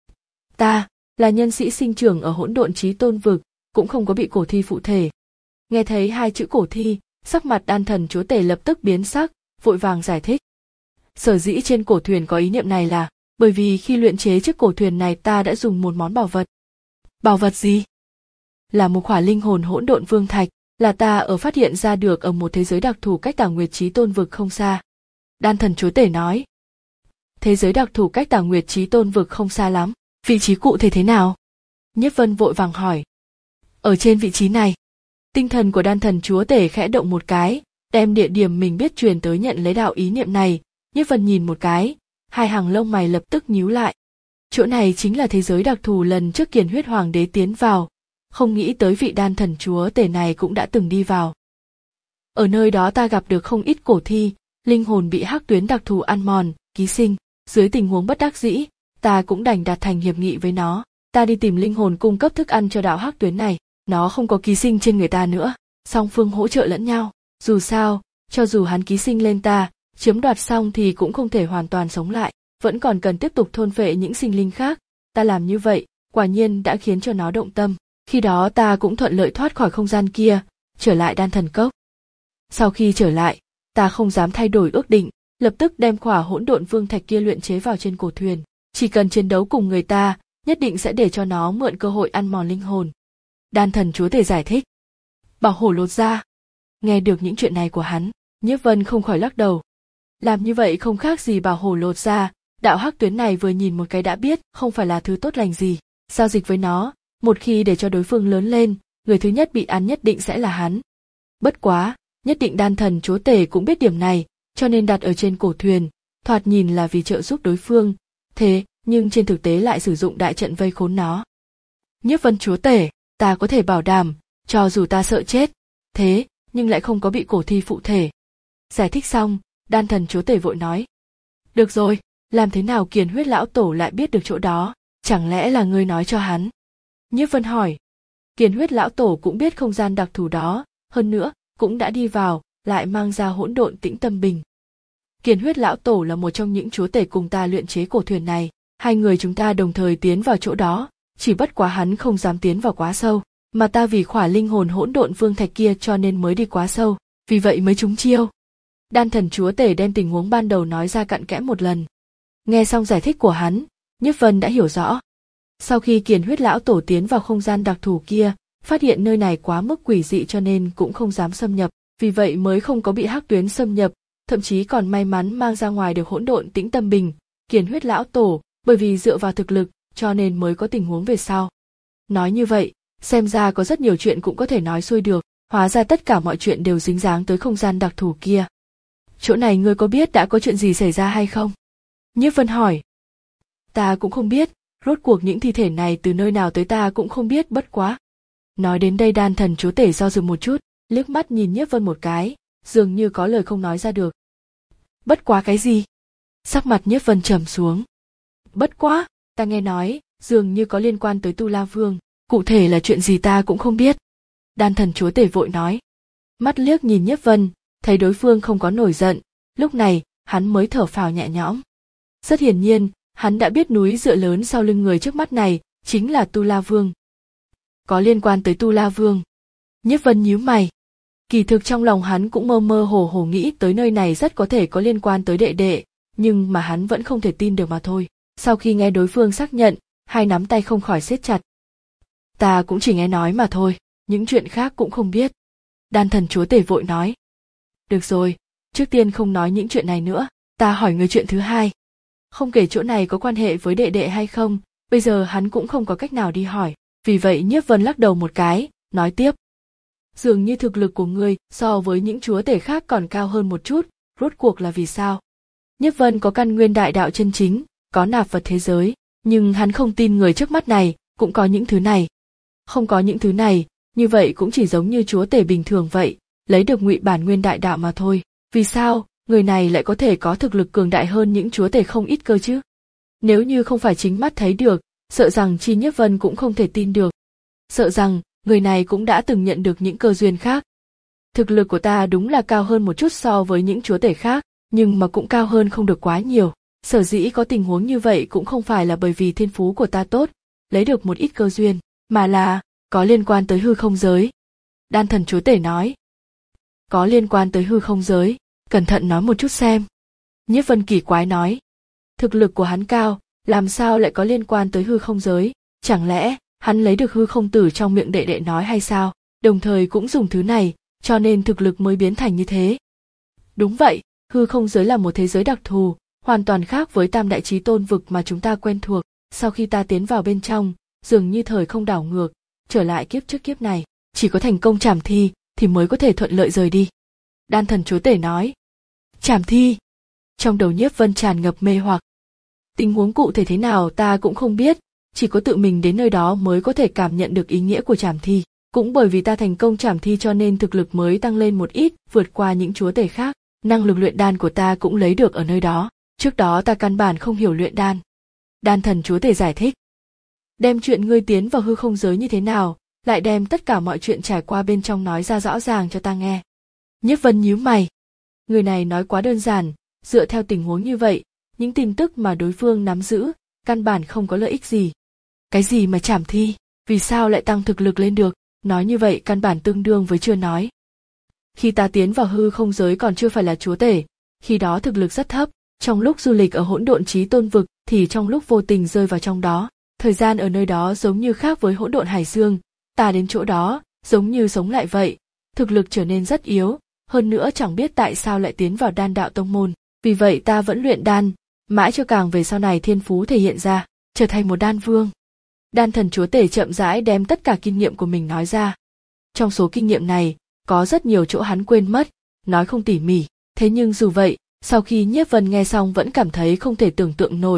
Ta, là nhân sĩ sinh trưởng ở hỗn độn chí tôn vực, cũng không có bị cổ thi phụ thể. Nghe thấy hai chữ cổ thi, sắc mặt Đan Thần Chúa Tể lập tức biến sắc, vội vàng giải thích. Sở dĩ trên cổ thuyền có ý niệm này là, bởi vì khi luyện chế chiếc cổ thuyền này ta đã dùng một món bảo vật. Bảo vật gì? Là một khỏa linh hồn hỗn độn vương thạch, là ta ở phát hiện ra được ở một thế giới đặc thù cách Tà Nguyệt Chí Tôn vực không xa. Đan Thần Chúa Tể nói. Thế giới đặc thù cách Tà Nguyệt Chí Tôn vực không xa lắm, vị trí cụ thể thế nào? Nhiếp Vân vội vàng hỏi. Ở trên vị trí này. Tinh thần của Đan Thần Chúa Tể khẽ động một cái, đem địa điểm mình biết truyền tới nhận lấy đạo ý niệm này. Nhiếp Vân nhìn một cái, hai hàng lông mày lập tức nhíu lại. Chỗ này chính là thế giới đặc thù lần trước Kiền Huyết Hoàng đế tiến vào, không nghĩ tới vị Đan Thần Chúa Tể này cũng đã từng đi vào. Ở nơi đó ta gặp được không ít cổ thi, linh hồn bị hắc tuyến đặc thù ăn mòn, ký sinh, dưới tình huống bất đắc dĩ, ta cũng đành đạt thành hiệp nghị với nó, ta đi tìm linh hồn cung cấp thức ăn cho đạo hắc tuyến này, nó không có ký sinh trên người ta nữa, song phương hỗ trợ lẫn nhau, dù sao, cho dù hắn ký sinh lên ta, chiếm đoạt xong thì cũng không thể hoàn toàn sống lại, vẫn còn cần tiếp tục thôn phệ những sinh linh khác, ta làm như vậy, quả nhiên đã khiến cho nó động tâm, khi đó ta cũng thuận lợi thoát khỏi không gian kia, trở lại Đan Thần Cốc. Sau khi trở lại, ta không dám thay đổi ước định, lập tức đem khỏa hỗn độn vương thạch kia luyện chế vào trên cổ thuyền, chỉ cần chiến đấu cùng người ta, nhất định sẽ để cho nó mượn cơ hội ăn mòn linh hồn. Đan Thần Chúa Tể giải thích. Bảo hổ lột ra. Nghe được những chuyện này của hắn, Nhiếp Vân không khỏi lắc đầu. Làm như vậy không khác gì bảo hổ lột ra, đạo hắc tuyến này vừa nhìn một cái đã biết không phải là thứ tốt lành gì, giao dịch với nó, một khi để cho đối phương lớn lên, người thứ nhất bị ăn nhất định sẽ là hắn. Bất quá, nhất định Đan Thần Chúa Tể cũng biết điểm này, cho nên đặt ở trên cổ thuyền, thoạt nhìn là vì trợ giúp đối phương, thế nhưng trên thực tế lại sử dụng đại trận vây khốn nó. Nhiếp Vân chúa tể, ta có thể bảo đảm, cho dù ta sợ chết, thế nhưng lại không có bị cổ thi phụ thể. Giải thích xong, Đan Thần chúa tể vội nói. Được rồi, làm thế nào Kiền Huyết lão tổ lại biết được chỗ đó, chẳng lẽ là ngươi nói cho hắn? Nhiếp Vân hỏi. Kiền Huyết lão tổ cũng biết không gian đặc thù đó, hơn nữa, cũng đã đi vào, lại mang ra hỗn độn tĩnh tâm bình. Kiền Huyết lão tổ là một trong những chúa tể cùng ta luyện chế cổ thuyền này, hai người chúng ta đồng thời tiến vào chỗ đó, chỉ bất quá hắn không dám tiến vào quá sâu, mà ta vì khỏa linh hồn hỗn độn vương thạch kia cho nên mới đi quá sâu, vì vậy mới trúng chiêu. Đan Thần chúa tể đem tình huống ban đầu nói ra cặn kẽ một lần. Nghe xong giải thích của hắn, Nhiếp Vân đã hiểu rõ. Sau khi Kiền Huyết lão tổ tiến vào không gian đặc thù kia, phát hiện nơi này quá mức quỷ dị cho nên cũng không dám xâm nhập, vì vậy mới không có bị hắc tuyến xâm nhập, thậm chí còn may mắn mang ra ngoài được hỗn độn tĩnh tâm bình. Kiền Huyết lão tổ, bởi vì dựa vào thực lực, cho nên mới có tình huống về sau. Nói như vậy, xem ra có rất nhiều chuyện cũng có thể nói xuôi được, hóa ra tất cả mọi chuyện đều dính dáng tới không gian đặc thù kia. Chỗ này ngươi có biết đã có chuyện gì xảy ra hay không? Nhiếp Vân hỏi. Ta cũng không biết, rốt cuộc những thi thể này từ nơi nào tới ta cũng không biết, bất quá. Nói đến đây Đan Thần chúa tể do dự một chút, liếc mắt nhìn Nhiếp Vân một cái, dường như có lời không nói ra được. Bất quá cái gì? Sắc mặt Nhiếp Vân trầm xuống. Bất quá, ta nghe nói, dường như có liên quan tới Tu La Vương, cụ thể là chuyện gì ta cũng không biết. Đan Thần chúa tể vội nói. Mắt liếc nhìn Nhiếp Vân, thấy đối phương không có nổi giận, lúc này, hắn mới thở phào nhẹ nhõm. Rất hiển nhiên, hắn đã biết núi dựa lớn sau lưng người trước mắt này, chính là Tu La Vương. Có liên quan tới Tu La Vương. Nhiếp Vân nhíu mày. Kỳ thực trong lòng hắn cũng mơ mơ hồ hồ nghĩ tới nơi này rất có thể có liên quan tới đệ đệ, nhưng mà hắn vẫn không thể tin được mà thôi. Sau khi nghe đối phương xác nhận, hai nắm tay không khỏi siết chặt. Ta cũng chỉ nghe nói mà thôi, những chuyện khác cũng không biết. Đan Thần chúa tể vội nói. Được rồi, trước tiên không nói những chuyện này nữa, ta hỏi người chuyện thứ hai. Không kể chỗ này có quan hệ với đệ đệ hay không, bây giờ hắn cũng không có cách nào đi hỏi, vì vậy Nhiếp Vân lắc đầu một cái, nói tiếp. Dường như thực lực của ngươi so với những chúa tể khác còn cao hơn một chút, rốt cuộc là vì sao? Nhiếp Vân có căn nguyên đại đạo chân chính, có nạp vật thế giới, nhưng hắn không tin người trước mắt này cũng có những thứ này. Không có những thứ này, như vậy cũng chỉ giống như chúa tể bình thường vậy, lấy được ngụy bản nguyên đại đạo mà thôi. Vì sao, người này lại có thể có thực lực cường đại hơn những chúa tể không ít cơ chứ? Nếu như không phải chính mắt thấy được, sợ rằng Chi Nhiếp Vân cũng không thể tin được. Sợ rằng, người này cũng đã từng nhận được những cơ duyên khác. Thực lực của ta đúng là cao hơn một chút so với những chúa tể khác, nhưng mà cũng cao hơn không được quá nhiều. Sở dĩ có tình huống như vậy cũng không phải là bởi vì thiên phú của ta tốt, lấy được một ít cơ duyên, mà là có liên quan tới hư không giới. Đan Thần chúa tể nói. Có liên quan tới hư không giới, cẩn thận nói một chút xem. Nhiếp Vân kỳ quái nói. Thực lực của hắn cao, làm sao lại có liên quan tới hư không giới, chẳng lẽ hắn lấy được hư không tử trong miệng đệ đệ nói hay sao, đồng thời cũng dùng thứ này, cho nên thực lực mới biến thành như thế. Đúng vậy, hư không giới là một thế giới đặc thù, hoàn toàn khác với tam đại chí tôn vực mà chúng ta quen thuộc. Sau khi ta tiến vào bên trong, dường như thời không đảo ngược, trở lại kiếp trước kiếp này, chỉ có thành công trảm thi thì mới có thể thuận lợi rời đi. Đan Thần chúa tể nói. Trảm thi. Trong đầu Nhiếp Vân tràn ngập mê hoặc. Tình huống cụ thể thế nào ta cũng không biết, chỉ có tự mình đến nơi đó mới có thể cảm nhận được ý nghĩa của trảm thi. Cũng bởi vì ta thành công trảm thi cho nên thực lực mới tăng lên một ít, vượt qua những chúa tể khác. Năng lực luyện đan của ta cũng lấy được ở nơi đó. Trước đó ta căn bản không hiểu luyện đan. Đan Thần chúa tể giải thích. Đem chuyện ngươi tiến vào hư không giới như thế nào, lại đem tất cả mọi chuyện trải qua bên trong nói ra rõ ràng cho ta nghe. Nhiếp Vân nhíu mày. Người này nói quá đơn giản, dựa theo tình huống như vậy, những tin tức mà đối phương nắm giữ, căn bản không có lợi ích gì. Cái gì mà trảm thi, vì sao lại tăng thực lực lên được, nói như vậy căn bản tương đương với chưa nói. Khi ta tiến vào hư không giới còn chưa phải là chúa tể, khi đó thực lực rất thấp, trong lúc du lịch ở hỗn độn chí tôn vực thì trong lúc vô tình rơi vào trong đó, thời gian ở nơi đó giống như khác với hỗn độn hải dương, ta đến chỗ đó, giống như sống lại vậy, thực lực trở nên rất yếu, hơn nữa chẳng biết tại sao lại tiến vào đan đạo tông môn, vì vậy ta vẫn luyện đan, mãi cho càng về sau này thiên phú thể hiện ra, trở thành một đan vương. Đan Thần chúa tể chậm rãi đem tất cả kinh nghiệm của mình nói ra. Trong số kinh nghiệm này, có rất nhiều chỗ hắn quên mất, nói không tỉ mỉ, thế nhưng dù vậy, sau khi Nhiếp Vân nghe xong vẫn cảm thấy không thể tưởng tượng nổi,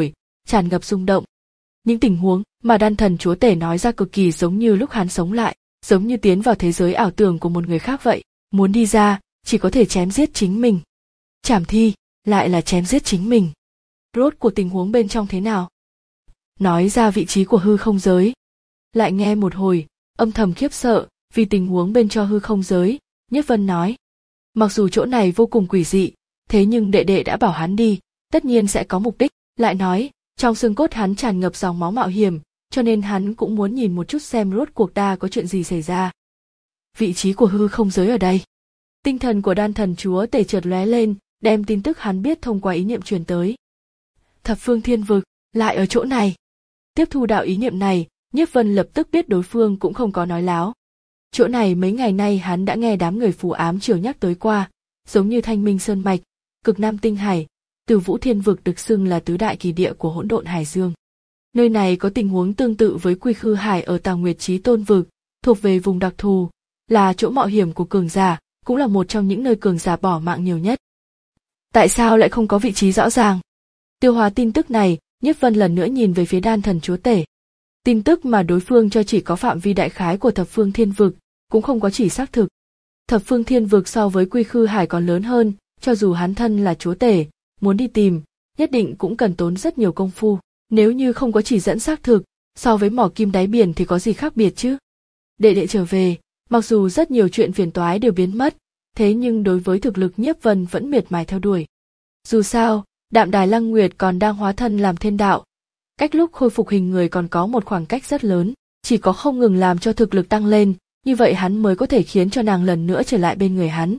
tràn ngập rung động. Những tình huống mà đan thần chúa tể nói ra cực kỳ giống như lúc hắn sống lại, giống như tiến vào thế giới ảo tưởng của một người khác vậy, muốn đi ra, chỉ có thể chém giết chính mình. Trảm thi, lại là chém giết chính mình. Rốt cuộc tình huống bên trong thế nào? Nói ra vị trí của hư không giới. Lại nghe một hồi, âm thầm khiếp sợ, vì tình huống bên cho hư không giới, Nhiếp Vân nói. Mặc dù chỗ này vô cùng quỷ dị, thế nhưng đệ đệ đã bảo hắn đi, tất nhiên sẽ có mục đích, lại nói, trong xương cốt hắn tràn ngập dòng máu mạo hiểm, cho nên hắn cũng muốn nhìn một chút xem rốt cuộc đa có chuyện gì xảy ra. Vị trí của hư không giới ở đây. Tinh thần của đan thần chúa tể chợt lóe lên, đem tin tức hắn biết thông qua ý niệm truyền tới. Thập phương thiên vực, lại ở chỗ này. Tiếp thu đạo ý niệm này, Nhiếp Vân lập tức biết đối phương cũng không có nói láo. Chỗ này mấy ngày nay hắn đã nghe đám người phù ám triều nhắc tới qua, giống như Thanh Minh Sơn Mạch, Cực Nam Tinh Hải, Từ Vũ Thiên Vực được xưng là tứ đại kỳ địa của hỗn độn hải dương. Nơi này có tình huống tương tự với Quy Khư Hải ở Tào Nguyệt Chí Tôn Vực, thuộc về vùng đặc thù, là chỗ mạo hiểm của cường giả, cũng là một trong những nơi cường giả bỏ mạng nhiều nhất. Tại sao lại không có vị trí rõ ràng? Tiêu hóa tin tức này, Nhiếp Vân lần nữa nhìn về phía đan thần chúa tể. Tin tức mà đối phương cho chỉ có phạm vi đại khái của thập phương thiên vực, cũng không có chỉ xác thực. Thập phương thiên vực so với Quy Khư Hải còn lớn hơn, cho dù hắn thân là chúa tể, muốn đi tìm, nhất định cũng cần tốn rất nhiều công phu. Nếu như không có chỉ dẫn xác thực, so với mỏ kim đáy biển thì có gì khác biệt chứ? Đệ đệ trở về, mặc dù rất nhiều chuyện phiền toái đều biến mất, thế nhưng đối với thực lực Nhiếp Vân vẫn miệt mài theo đuổi. Dù sao, Đạm Đài Lăng Nguyệt còn đang hóa thân làm thiên đạo. Cách lúc khôi phục hình người còn có một khoảng cách rất lớn, chỉ có không ngừng làm cho thực lực tăng lên, như vậy hắn mới có thể khiến cho nàng lần nữa trở lại bên người hắn.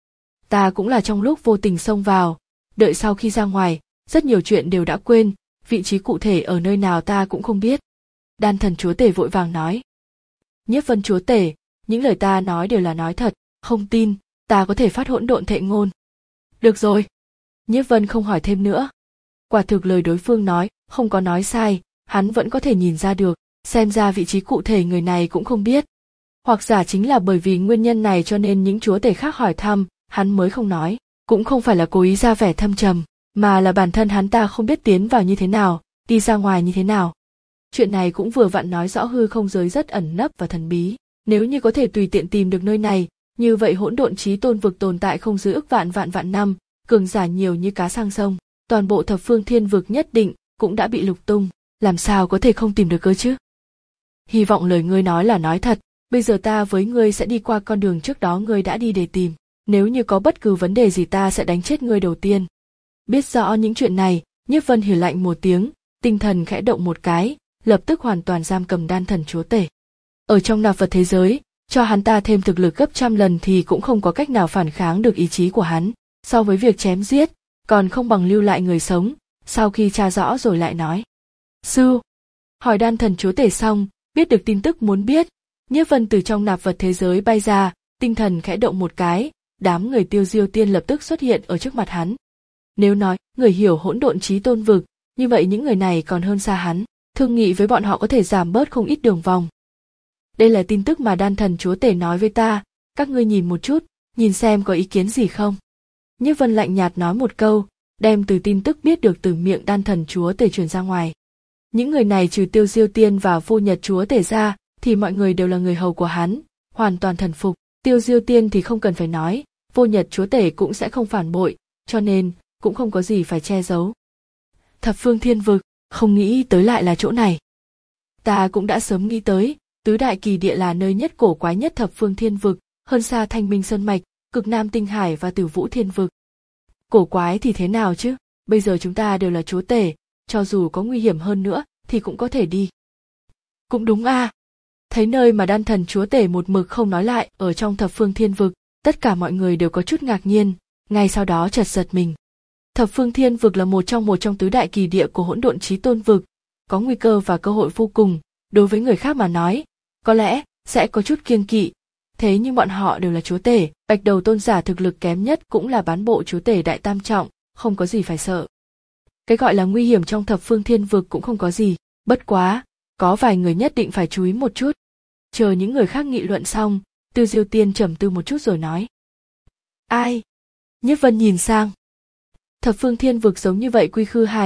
Ta cũng là trong lúc vô tình xông vào, đợi sau khi ra ngoài, rất nhiều chuyện đều đã quên, vị trí cụ thể ở nơi nào ta cũng không biết. Đan thần chúa tể vội vàng nói. Nhiếp Vân chúa tể, những lời ta nói đều là nói thật, không tin, ta có thể phát hỗn độn thệ ngôn. Được rồi. Nhiếp Vân không hỏi thêm nữa. Quả thực lời đối phương nói, không có nói sai, hắn vẫn có thể nhìn ra được, xem ra vị trí cụ thể người này cũng không biết. Hoặc giả chính là bởi vì nguyên nhân này cho nên những chúa tể khác hỏi thăm, hắn mới không nói, cũng không phải là cố ý ra vẻ thâm trầm, mà là bản thân hắn ta không biết tiến vào như thế nào, đi ra ngoài như thế nào. Chuyện này cũng vừa vặn nói rõ hư không giới rất ẩn nấp và thần bí, nếu như có thể tùy tiện tìm được nơi này, như vậy hỗn độn chí tôn vực tồn tại không dưới ức vạn vạn vạn năm, cường giả nhiều như cá sang sông, toàn bộ thập phương thiên vực nhất định cũng đã bị lục tung, làm sao có thể không tìm được cơ chứ? Hy vọng lời ngươi nói là nói thật, bây giờ ta với ngươi sẽ đi qua con đường trước đó ngươi đã đi để tìm, nếu như có bất cứ vấn đề gì ta sẽ đánh chết ngươi đầu tiên. Biết rõ những chuyện này, Nhiếp Vân hừ lạnh một tiếng, tinh thần khẽ động một cái, lập tức hoàn toàn giam cầm đan thần chúa tể. Ở trong nạp vật thế giới, cho hắn ta thêm thực lực gấp trăm lần thì cũng không có cách nào phản kháng được ý chí của hắn, so với việc chém giết, còn không bằng lưu lại người sống, sau khi tra rõ rồi lại nói. Sư, hỏi đan thần chúa tể xong, biết được tin tức muốn biết, Nhiếp Vân từ trong nạp vật thế giới bay ra, tinh thần khẽ động một cái, đám người Tiêu Diêu Tiên lập tức xuất hiện ở trước mặt hắn. Nếu nói, người hiểu hỗn độn chí tôn vực, như vậy những người này còn hơn xa hắn, thương nghị với bọn họ có thể giảm bớt không ít đường vòng. Đây là tin tức mà đan thần chúa tể nói với ta, các ngươi nhìn một chút, nhìn xem có ý kiến gì không. Nhiếp Vân lạnh nhạt nói một câu, đem từ tin tức biết được từ miệng đan thần chúa tể truyền ra ngoài. Những người này trừ Tiêu Diêu Tiên và Vô Nhật chúa tể ra, thì mọi người đều là người hầu của hắn, hoàn toàn thần phục. Tiêu Diêu Tiên thì không cần phải nói, Vô Nhật chúa tể cũng sẽ không phản bội, cho nên cũng không có gì phải che giấu. Thập phương thiên vực, không nghĩ tới lại là chỗ này. Ta cũng đã sớm nghĩ tới, tứ đại kỳ địa là nơi nhất cổ quái nhất thập phương thiên vực, hơn xa Thanh Minh Sơn Mạch, Cực Nam Tinh Hải và Tử Vũ Thiên Vực. Cổ quái thì thế nào chứ, bây giờ chúng ta đều là chúa tể, cho dù có nguy hiểm hơn nữa thì cũng có thể đi. Cũng đúng a. À. Thấy nơi mà đan thần chúa tể một mực không nói lại ở trong thập phương thiên vực, tất cả mọi người đều có chút ngạc nhiên, ngay sau đó chợt giật mình. Thập phương thiên vực là một trong một trong tứ đại kỳ địa của hỗn độn chí tôn vực, có nguy cơ và cơ hội vô cùng, đối với người khác mà nói, có lẽ sẽ có chút kiêng kỵ. Thế nhưng bọn họ đều là chúa tể, bạch đầu tôn giả thực lực kém nhất cũng là bán bộ chúa tể đại tam trọng, không có gì phải sợ. Cái gọi là nguy hiểm trong thập phương thiên vực cũng không có gì, bất quá, có vài người nhất định phải chú ý một chút. Chờ những người khác nghị luận xong, Tư Diêu Tiên trầm tư một chút rồi nói. Ai? Nhiếp Vân nhìn sang. Thập phương thiên vực giống như vậy Quy Khư Hải,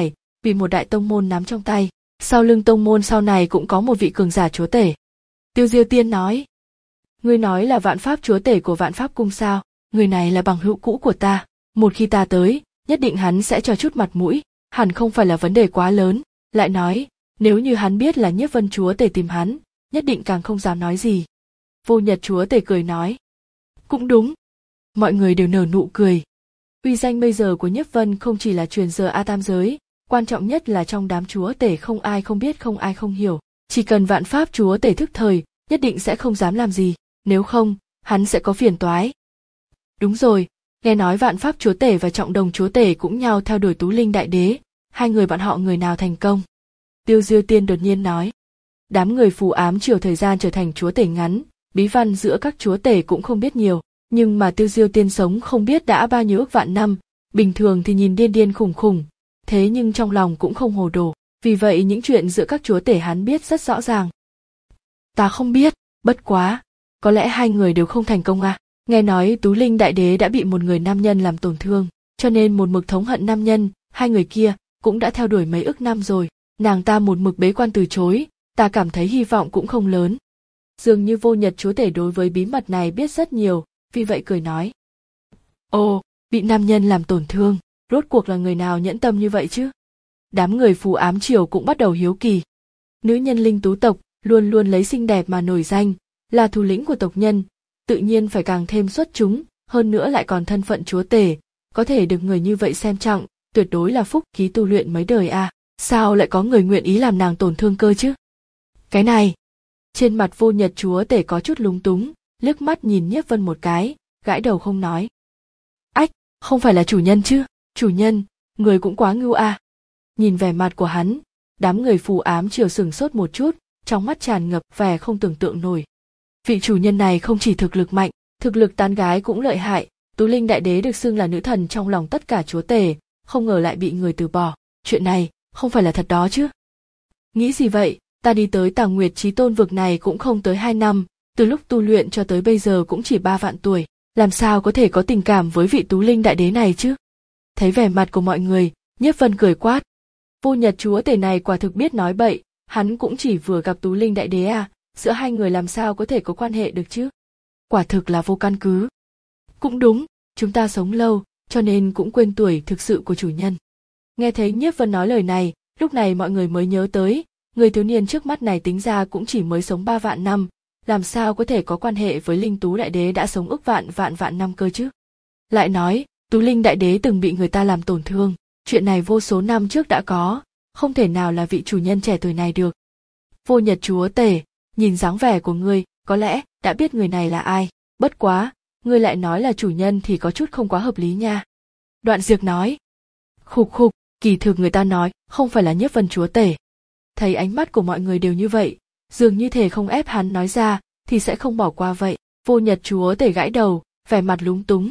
bị một đại tông môn nắm trong tay. Sau lưng tông môn sau này cũng có một vị cường giả chúa tể. Tiêu Diêu Tiên nói, ngươi nói là vạn pháp chúa tể của vạn pháp cung sao? Người này là bằng hữu cũ của ta, một khi ta tới, nhất định hắn sẽ cho chút mặt mũi, hẳn không phải là vấn đề quá lớn. Lại nói, nếu như hắn biết là Nhiếp Vân chúa tể tìm hắn, nhất định càng không dám nói gì. Vô Nhật chúa tể cười nói, cũng đúng. Mọi người đều nở nụ cười. Uy danh bây giờ của Nhiếp Vân không chỉ là truyền giờ A Tam giới, quan trọng nhất là trong đám chúa tể không ai không biết không ai không hiểu. Chỉ cần vạn pháp chúa tể thức thời, nhất định sẽ không dám làm gì, nếu không, hắn sẽ có phiền toái. Đúng rồi, nghe nói vạn pháp chúa tể và trọng đồng chúa tể cũng nhau theo đuổi Tú Linh đại đế, hai người bọn họ người nào thành công? Tiêu Diêu Tiên đột nhiên nói. Đám người phù ám triều thời gian trở thành chúa tể ngắn, bí văn giữa các chúa tể cũng không biết nhiều, nhưng mà Tiêu Diêu Tiên sống không biết đã bao nhiêu ức vạn năm, bình thường thì nhìn điên điên khủng khủng, thế nhưng trong lòng cũng không hồ đồ, vì vậy những chuyện giữa các chúa tể hắn biết rất rõ ràng. Ta không biết, bất quá, có lẽ hai người đều không thành công à? Nghe nói Tú Linh đại đế đã bị một người nam nhân làm tổn thương, cho nên một mực thống hận nam nhân, hai người kia cũng đã theo đuổi mấy ức năm rồi, nàng ta một mực bế quan từ chối, ta cảm thấy hy vọng cũng không lớn. Dường như Vô Nhật chúa tể đối với bí mật này biết rất nhiều, vì vậy cười nói. Ồ, bị nam nhân làm tổn thương, rốt cuộc là người nào nhẫn tâm như vậy chứ? Đám người phù ám triều cũng bắt đầu hiếu kỳ. Nữ nhân linh tú tộc luôn luôn lấy xinh đẹp mà nổi danh, là thủ lĩnh của tộc nhân, tự nhiên phải càng thêm xuất chúng, hơn nữa lại còn thân phận chúa tể, có thể được người như vậy xem trọng, tuyệt đối là phúc khí tu luyện mấy đời à, sao lại có người nguyện ý làm nàng tổn thương cơ chứ? Cái này, trên mặt Vô Nhật chúa tể có chút lúng túng, liếc mắt nhìn Nhiếp Vân một cái, gãi đầu không nói. Ách, không phải là chủ nhân chứ? Chủ nhân, người cũng quá ngưu à. Nhìn vẻ mặt của hắn, đám người phù ám triều sửng sốt một chút, trong mắt tràn ngập vẻ không tưởng tượng nổi. Vị chủ nhân này không chỉ thực lực mạnh, thực lực tán gái cũng lợi hại, Tú Linh đại đế được xưng là nữ thần trong lòng tất cả chúa tể, không ngờ lại bị người từ bỏ, chuyện này không phải là thật đó chứ? Nghĩ gì vậy, ta đi tới Tàng Nguyệt Chí Tôn vực này cũng không tới hai năm, từ lúc tu luyện cho tới bây giờ cũng chỉ ba vạn tuổi, làm sao có thể có tình cảm với vị Tú Linh đại đế này chứ? Thấy vẻ mặt của mọi người, Nhiếp Vân cười quát. Vô Nhật chúa tể này quả thực biết nói bậy, hắn cũng chỉ vừa gặp Tú Linh đại đế à, giữa hai người làm sao có thể có quan hệ được chứ? Quả thực là vô căn cứ. Cũng đúng, chúng ta sống lâu, cho nên cũng quên tuổi thực sự của chủ nhân. Nghe thấy Nhiếp Vân nói lời này, lúc này mọi người mới nhớ tới, người thiếu niên trước mắt này tính ra cũng chỉ mới sống ba vạn năm, làm sao có thể có quan hệ với Linh Tú đại đế đã sống ức vạn vạn vạn năm cơ chứ? Lại nói, Tú Linh đại đế từng bị người ta làm tổn thương, chuyện này vô số năm trước đã có, không thể nào là vị chủ nhân trẻ tuổi này được. Vô Nhật chúa tể, nhìn dáng vẻ của ngươi, có lẽ đã biết người này là ai, bất quá, ngươi lại nói là chủ nhân thì có chút không quá hợp lý nha. Đoạn Diệp nói. Khục khục, kỳ thực người ta nói, không phải là Nhiếp Vân chúa tể. Thấy ánh mắt của mọi người đều như vậy, dường như thể không ép hắn nói ra, thì sẽ không bỏ qua vậy. Vô Nhật chúa tể gãi đầu, vẻ mặt lúng túng.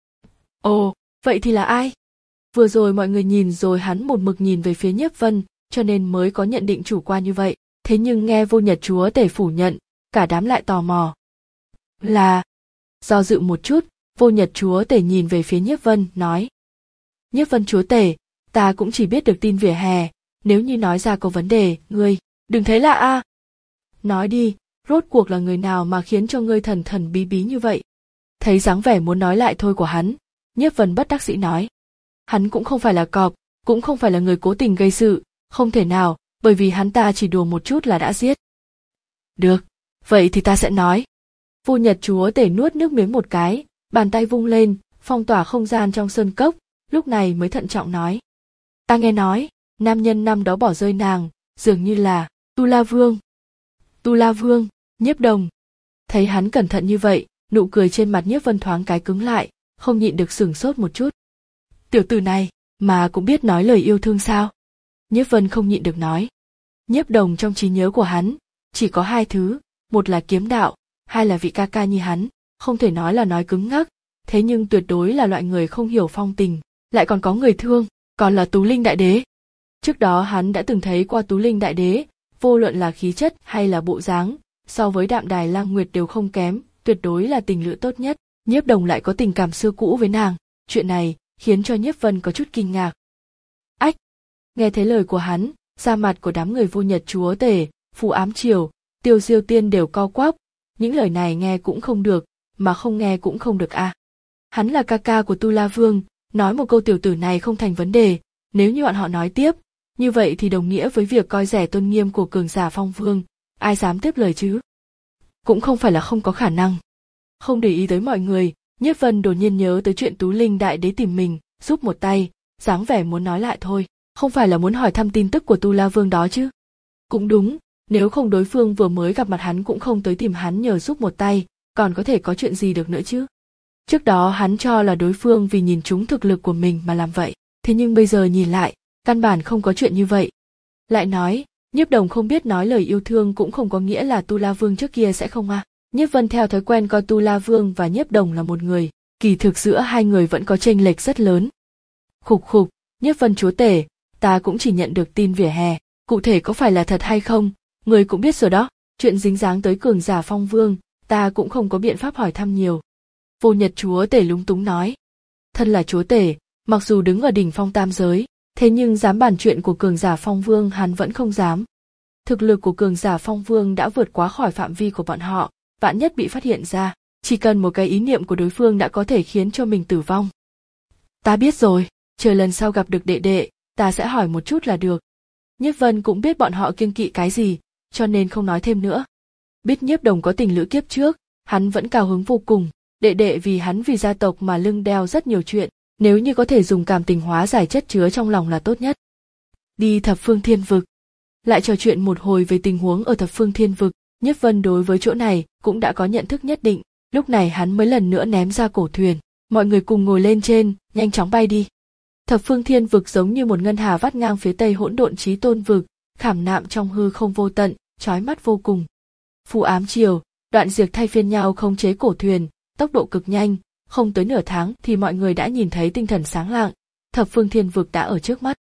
Ồ, vậy thì là ai? Vừa rồi mọi người nhìn rồi hắn một mực nhìn về phía Nhiếp Vân, cho nên mới có nhận định chủ quan như vậy. Thế nhưng nghe Vô Nhật chúa tể phủ nhận, cả đám lại tò mò. Là... Do dự một chút, Vô Nhật chúa tể nhìn về phía Nhiếp Vân, nói. Nhiếp Vân chúa tể, ta cũng chỉ biết được tin vỉa hè, nếu như nói ra có vấn đề, ngươi, đừng thấy lạ a. Nói đi, rốt cuộc là người nào mà khiến cho ngươi thần thần bí bí như vậy? Thấy dáng vẻ muốn nói lại thôi của hắn, Nhiếp Vân bất đắc dĩ nói. Hắn cũng không phải là cọp, cũng không phải là người cố tình gây sự, không thể nào, bởi vì hắn ta chỉ đùa một chút là đã giết. Được, vậy thì ta sẽ nói. Vô Nhật chúa tể nuốt nước miếng một cái, bàn tay vung lên, phong tỏa không gian trong sơn cốc, lúc này mới thận trọng nói. Ta nghe nói, nam nhân năm đó bỏ rơi nàng, dường như là Tu La Vương. Tu La Vương, Nhiếp Đồng. Thấy hắn cẩn thận như vậy, nụ cười trên mặt Nhiếp Vân thoáng cái cứng lại, không nhịn được sửng sốt một chút. Tiểu tử này, mà cũng biết nói lời yêu thương sao? Nhiếp Vân không nhịn được nói. Nhiếp Đồng trong trí nhớ của hắn, chỉ có hai thứ, một là kiếm đạo, hai là vị ca ca như hắn, không thể nói là nói cứng ngắc, thế nhưng tuyệt đối là loại người không hiểu phong tình, lại còn có người thương, còn là Tú Linh đại đế. Trước đó hắn đã từng thấy qua Tú Linh đại đế, vô luận là khí chất hay là bộ dáng, so với Đạm Đài Lang Nguyệt đều không kém, tuyệt đối là tình lữ tốt nhất. Nhiếp Đồng lại có tình cảm xưa cũ với nàng, chuyện này khiến cho Nhiếp Vân có chút kinh ngạc. Ách, Nghe thấy lời của hắn, da mặt của đám người Vô Nhật chúa tể, Phù Ám Triều, Tiêu Diêu Tiên đều co quắp, những lời này nghe cũng không được, mà không nghe cũng không được a. À. Hắn là ca ca của Tu La Vương, nói một câu tiểu tử này không thành vấn đề, nếu như bọn họ nói tiếp, như vậy thì đồng nghĩa với việc coi rẻ tôn nghiêm của cường giả Phong Vương, ai dám tiếp lời chứ? Cũng không phải là không có khả năng. Không để ý tới mọi người, Nhiếp Vân đột nhiên nhớ tới chuyện Tú Linh đại đế tìm mình, giúp một tay, dáng vẻ muốn nói lại thôi, không phải là muốn hỏi thăm tin tức của Tu La Vương đó chứ? Cũng đúng, nếu không đối phương vừa mới gặp mặt hắn cũng không tới tìm hắn nhờ giúp một tay, còn có thể có chuyện gì được nữa chứ? Trước đó hắn cho là đối phương vì nhìn trúng thực lực của mình mà làm vậy, thế nhưng bây giờ nhìn lại, căn bản không có chuyện như vậy. Lại nói, Nhiếp Đồng không biết nói lời yêu thương cũng không có nghĩa là Tu La Vương trước kia sẽ không à. Nhiếp Vân theo thói quen coi Tu La Vương và Nhiếp Đồng là một người, kỳ thực giữa hai người vẫn có chênh lệch rất lớn. Khục khục, Nhiếp Vân chúa tể, ta cũng chỉ nhận được tin vỉa hè, cụ thể có phải là thật hay không, người cũng biết rồi đó, chuyện dính dáng tới cường giả Phong Vương, ta cũng không có biện pháp hỏi thăm nhiều. Vô Nhật chúa tể lúng túng nói. Thân là chúa tể, mặc dù đứng ở đỉnh phong tam giới, thế nhưng dám bàn chuyện của cường giả Phong Vương hắn vẫn không dám. Thực lực của cường giả Phong Vương đã vượt quá khỏi phạm vi của bọn họ, vạn nhất bị phát hiện ra, chỉ cần một cái ý niệm của đối phương đã có thể khiến cho mình tử vong. Ta biết rồi, chờ lần sau gặp được đệ đệ, ta sẽ hỏi một chút là được. Nhiếp Vân cũng biết bọn họ kiêng kỵ cái gì, cho nên không nói thêm nữa. Biết Nhiếp Đồng có tình lữ kiếp trước, hắn vẫn cao hứng vô cùng, đệ đệ vì hắn vì gia tộc mà lưng đeo rất nhiều chuyện, nếu như có thể dùng cảm tình hóa giải chất chứa trong lòng là tốt nhất. Đi Thập Phương Thiên Vực. Lại trò chuyện một hồi về tình huống ở Thập Phương Thiên Vực, Nhiếp Vân đối với chỗ này cũng đã có nhận thức nhất định, lúc này hắn mới lần nữa ném ra cổ thuyền, mọi người cùng ngồi lên trên, nhanh chóng bay đi. Thập Phương Thiên Vực giống như một ngân hà vắt ngang phía tây Hỗn Độn Chí Tôn Vực, khảm nạm trong hư không vô tận, chói mắt vô cùng. Phù Ám Triều, Đoạn Diệt thay phiên nhau khống chế cổ thuyền, tốc độ cực nhanh, không tới nửa tháng thì mọi người đã nhìn thấy tinh thần sáng lạng, Thập Phương Thiên Vực đã ở trước mắt.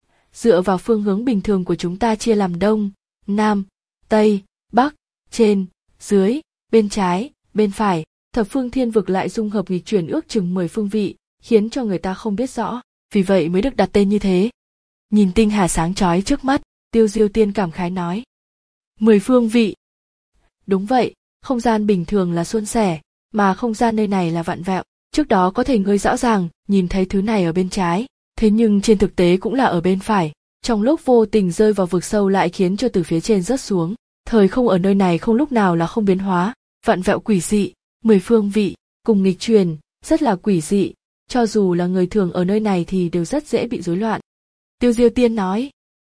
Dựa vào phương hướng bình thường của chúng ta chia làm đông, nam, tây, bắc, trên, dưới, bên trái, bên phải, Thập Phương Thiên Vực lại dung hợp nghịch chuyển ước chừng mười phương vị, khiến cho người ta không biết rõ, vì vậy mới được đặt tên như thế. Nhìn tinh hà sáng chói trước mắt, Tiêu Diêu Tiên cảm khái nói. Mười phương vị. Đúng vậy, không gian bình thường là suôn sẻ, mà không gian nơi này là vặn vẹo, trước đó có thể ngươi rõ ràng nhìn thấy thứ này ở bên trái, thế nhưng trên thực tế cũng là ở bên phải, trong lúc vô tình rơi vào vực sâu lại khiến cho từ phía trên rớt xuống. Thời không ở nơi này không lúc nào là không biến hóa, vặn vẹo quỷ dị, mười phương vị, cùng nghịch truyền, rất là quỷ dị, cho dù là người thường ở nơi này thì đều rất dễ bị rối loạn. Tiêu Diêu Tiên nói.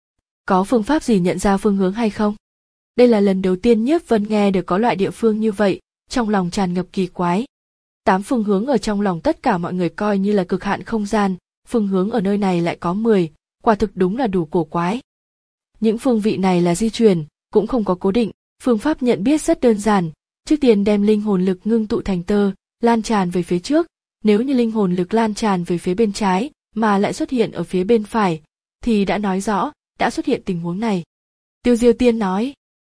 Có phương pháp gì nhận ra phương hướng hay không? Đây là lần đầu tiên Nhiếp Vân nghe được có loại địa phương như vậy, trong lòng tràn ngập kỳ quái. Tám phương hướng ở trong lòng tất cả mọi người coi như là cực hạn không gian, phương hướng ở nơi này lại có mười, quả thực đúng là đủ cổ quái. Những phương vị này là di chuyển, cũng không có cố định, phương pháp nhận biết rất đơn giản, trước tiên đem linh hồn lực ngưng tụ thành tơ, lan tràn về phía trước, nếu như linh hồn lực lan tràn về phía bên trái, mà lại xuất hiện ở phía bên phải, thì đã nói rõ, đã xuất hiện tình huống này. Tiêu Diêu Tiên nói.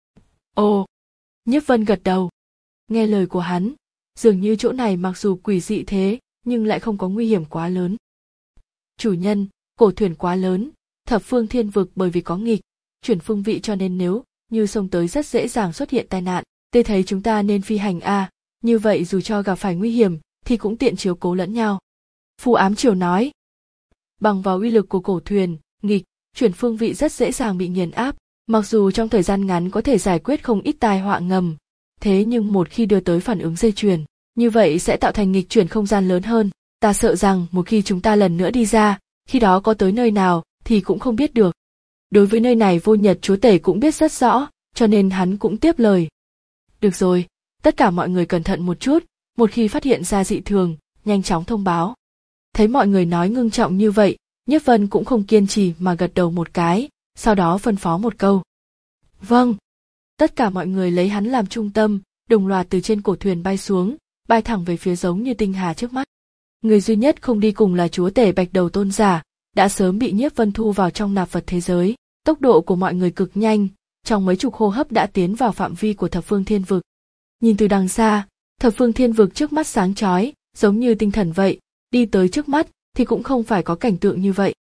Ồ, Nhiếp Vân gật đầu. Nghe lời của hắn, dường như chỗ này mặc dù quỷ dị thế, nhưng lại không có nguy hiểm quá lớn. Chủ nhân, cổ thuyền quá lớn, Thập Phương Thiên Vực bởi vì có nghịch chuyển phương vị cho nên nếu như xông tới rất dễ dàng xuất hiện tai nạn, tê thấy chúng ta nên phi hành a, à, như vậy dù cho gặp phải nguy hiểm thì cũng tiện chiếu cố lẫn nhau. Phù Ám Triều nói. Bằng vào uy lực của cổ thuyền, nghịch chuyển phương vị rất dễ dàng bị nghiền áp, mặc dù trong thời gian ngắn có thể giải quyết không ít tai họa ngầm, thế nhưng một khi đưa tới phản ứng dây chuyền, như vậy sẽ tạo thành nghịch chuyển không gian lớn hơn, ta sợ rằng một khi chúng ta lần nữa đi ra, khi đó có tới nơi nào thì cũng không biết được. Đối với nơi này Vô Nhật chúa tể cũng biết rất rõ, cho nên hắn cũng tiếp lời. Được rồi, tất cả mọi người cẩn thận một chút, một khi phát hiện ra dị thường, nhanh chóng thông báo. Thấy mọi người nói ngưng trọng như vậy, Nhiếp Vân cũng không kiên trì mà gật đầu một cái, sau đó phân phó một câu. Vâng. Tất cả mọi người lấy hắn làm trung tâm, đồng loạt từ trên cổ thuyền bay xuống, bay thẳng về phía giống như tinh hà trước mắt. Người duy nhất không đi cùng là chúa tể Bạch Đầu Tôn giả, đã sớm bị Nhiếp Vân thu vào trong nạp vật thế giới. Tốc độ của mọi người cực nhanh, trong mấy chục hô hấp đã tiến vào phạm vi của Thập Phương Thiên Vực. Nhìn từ đằng xa, Thập Phương Thiên Vực trước mắt sáng chói, giống như tinh thần vậy, đi tới trước mắt thì cũng không phải có cảnh tượng như vậy,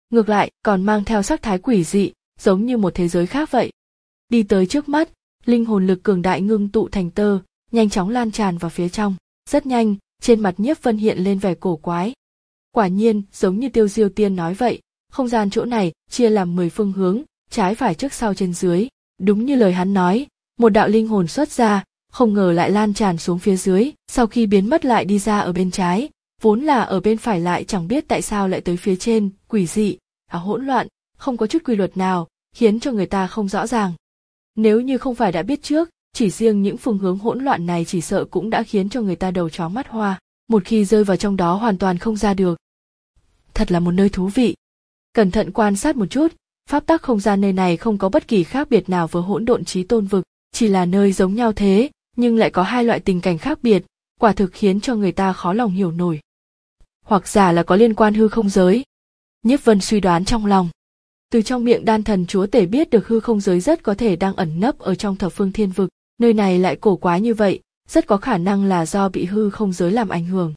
ngược lại còn mang theo sắc thái quỷ dị, giống như một thế giới khác vậy. Đi tới trước mắt, linh hồn lực cường đại ngưng tụ thành tơ, nhanh chóng lan tràn vào phía trong. Rất nhanh, trên mặt Nhiếp Vân hiện lên vẻ cổ quái. Quả nhiên, giống như Tiêu Diêu Tiên nói vậy, không gian chỗ này chia làm mười phương hướng, trái phải trước sau trên dưới. Đúng như lời hắn nói, một đạo linh hồn xuất ra, không ngờ lại lan tràn xuống phía dưới, sau khi biến mất lại đi ra ở bên trái, vốn là ở bên phải lại chẳng biết tại sao lại tới phía trên, quỷ dị, à hỗn loạn, không có chút quy luật nào, khiến cho người ta không rõ ràng. Nếu như không phải đã biết trước, chỉ riêng những phương hướng hỗn loạn này chỉ sợ cũng đã khiến cho người ta đầu chó mắt hoa, một khi rơi vào trong đó hoàn toàn không ra được. Thật là một nơi thú vị. Cẩn thận quan sát một chút, pháp tắc không gian nơi này không có bất kỳ khác biệt nào với hỗn độn chí tôn vực, chỉ là nơi giống nhau thế, nhưng lại có hai loại tình cảnh khác biệt, quả thực khiến cho người ta khó lòng hiểu nổi. Hoặc giả là có liên quan hư không giới. Nhiếp Vân suy đoán trong lòng. Từ trong miệng đan thần chúa tể biết được hư không giới rất có thể đang ẩn nấp ở trong thập phương thiên vực, nơi này lại cổ quái như vậy, rất có khả năng là do bị hư không giới làm ảnh hưởng.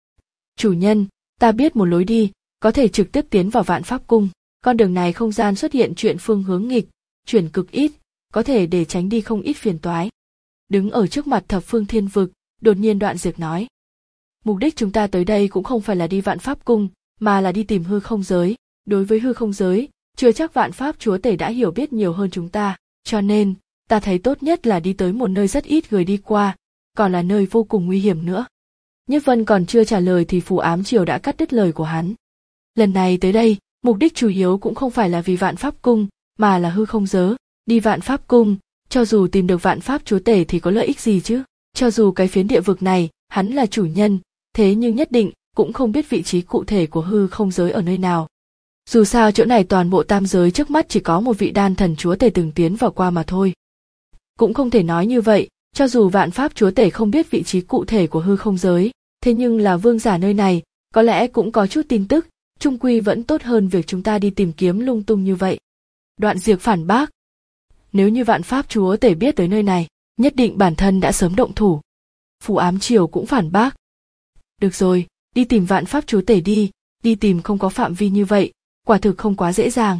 Chủ nhân, ta biết một lối đi, có thể trực tiếp tiến vào Vạn Pháp Cung, con đường này không gian xuất hiện chuyện phương hướng nghịch, chuyển cực ít, có thể để tránh đi không ít phiền toái. Đứng ở trước mặt thập phương thiên vực, đột nhiên Đoạn Diệp nói. Mục đích chúng ta tới đây cũng không phải là đi Vạn Pháp Cung, mà là đi tìm hư không giới. Đối với hư không giới, chưa chắc Vạn Pháp chúa tể đã hiểu biết nhiều hơn chúng ta, cho nên, ta thấy tốt nhất là đi tới một nơi rất ít người đi qua, còn là nơi vô cùng nguy hiểm nữa. Nhiếp Vân còn chưa trả lời thì Phù Ám Triều đã cắt đứt lời của hắn. Lần này tới đây, mục đích chủ yếu cũng không phải là vì Vạn Pháp Cung, mà là hư không giới. Đi Vạn Pháp Cung, cho dù tìm được Vạn Pháp chúa tể thì có lợi ích gì chứ? Cho dù cái phiến địa vực này, hắn là chủ nhân, thế nhưng nhất định cũng không biết vị trí cụ thể của hư không giới ở nơi nào. Dù sao chỗ này toàn bộ tam giới trước mắt chỉ có một vị đan thần chúa tể từng tiến vào qua mà thôi. Cũng không thể nói như vậy, cho dù Vạn Pháp chúa tể không biết vị trí cụ thể của hư không giới, thế nhưng là vương giả nơi này, có lẽ cũng có chút tin tức, chung quy vẫn tốt hơn việc chúng ta đi tìm kiếm lung tung như vậy. Đoạn Diệp phản bác. Nếu như Vạn Pháp chúa tể biết tới nơi này, nhất định bản thân đã sớm động thủ. Phù Ám Triều cũng phản bác. Được rồi, đi tìm Vạn Pháp chúa tể đi, đi tìm không có phạm vi như vậy, quả thực không quá dễ dàng.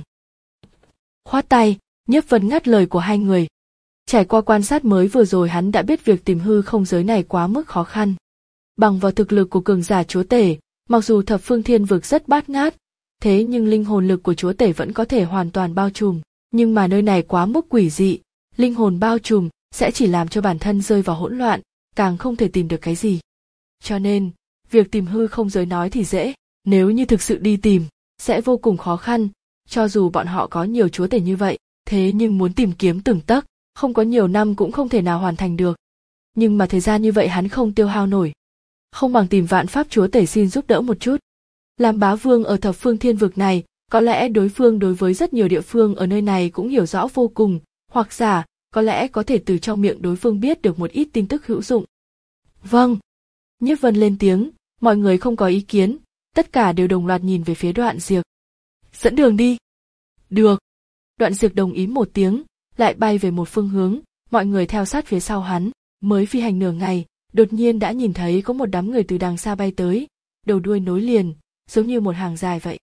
Khoát tay, Nhiếp Vân ngắt lời của hai người. Trải qua quan sát mới vừa rồi hắn đã biết việc tìm hư không giới này quá mức khó khăn. Bằng vào thực lực của cường giả chúa tể, mặc dù thập phương thiên vực rất bát ngát, thế nhưng linh hồn lực của chúa tể vẫn có thể hoàn toàn bao trùm. Nhưng mà nơi này quá mức quỷ dị, linh hồn bao trùm sẽ chỉ làm cho bản thân rơi vào hỗn loạn, càng không thể tìm được cái gì. Cho nên, việc tìm hư không giới nói thì dễ, nếu như thực sự đi tìm, sẽ vô cùng khó khăn, cho dù bọn họ có nhiều chúa tể như vậy, thế nhưng muốn tìm kiếm từng tấc, không có nhiều năm cũng không thể nào hoàn thành được. Nhưng mà thời gian như vậy hắn không tiêu hao nổi. Không bằng tìm Vạn Pháp chúa tể xin giúp đỡ một chút. Làm bá vương ở thập phương thiên vực này, có lẽ đối phương đối với rất nhiều địa phương ở nơi này cũng hiểu rõ vô cùng, hoặc giả, có lẽ có thể từ trong miệng đối phương biết được một ít tin tức hữu dụng. Vâng. Nhiếp Vân lên tiếng, mọi người không có ý kiến, tất cả đều đồng loạt nhìn về phía Đoạn Diệp. Dẫn đường đi. Được. Đoạn Diệp đồng ý một tiếng, lại bay về một phương hướng, mọi người theo sát phía sau hắn, mới phi hành nửa ngày, đột nhiên đã nhìn thấy có một đám người từ đằng xa bay tới, đầu đuôi nối liền, giống như một hàng dài vậy.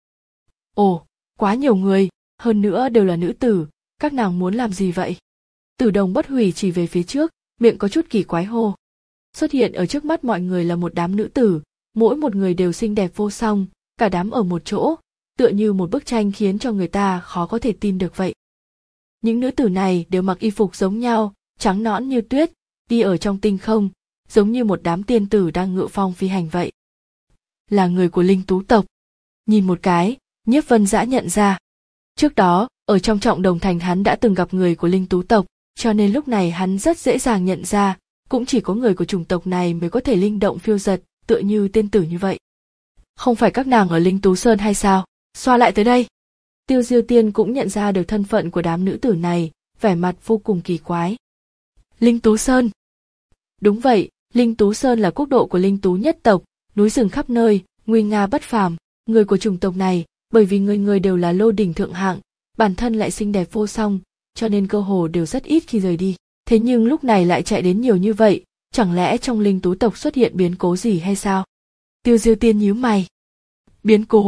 Ồ, quá nhiều người, hơn nữa đều là nữ tử, các nàng muốn làm gì vậy? Tử Đồng Bất Hủy chỉ về phía trước, miệng có chút kỳ quái hô. Xuất hiện ở trước mắt mọi người là một đám nữ tử, mỗi một người đều xinh đẹp vô song, cả đám ở một chỗ, tựa như một bức tranh khiến cho người ta khó có thể tin được vậy. Những nữ tử này đều mặc y phục giống nhau, trắng nõn như tuyết, đi ở trong tinh không, giống như một đám tiên tử đang ngự phong phi hành vậy. Là người của Linh Tú tộc. Nhìn một cái, Nhiếp Vân dã nhận ra. Trước đó, ở trong Trọng Đồng Thành hắn đã từng gặp người của Linh Tú tộc, cho nên lúc này hắn rất dễ dàng nhận ra, cũng chỉ có người của chủng tộc này mới có thể linh động phiêu dật, tựa như tiên tử như vậy. Không phải các nàng ở Linh Tú Sơn hay sao? Xoa lại tới đây. Tiêu Diêu Tiên cũng nhận ra được thân phận của đám nữ tử này, vẻ mặt vô cùng kỳ quái. Linh Tú Sơn. Đúng vậy, Linh Tú Sơn là quốc độ của Linh Tú nhất tộc, núi rừng khắp nơi, nguy nga bất phàm. Người của chủng tộc này, bởi vì người người đều là lô đỉnh thượng hạng, bản thân lại xinh đẹp vô song, cho nên cơ hồ đều rất ít khi rời đi. Thế nhưng lúc này lại chạy đến nhiều như vậy, chẳng lẽ trong Linh Tú tộc xuất hiện biến cố gì hay sao? Tiêu Diêu Tiên nhíu mày. Biến cố?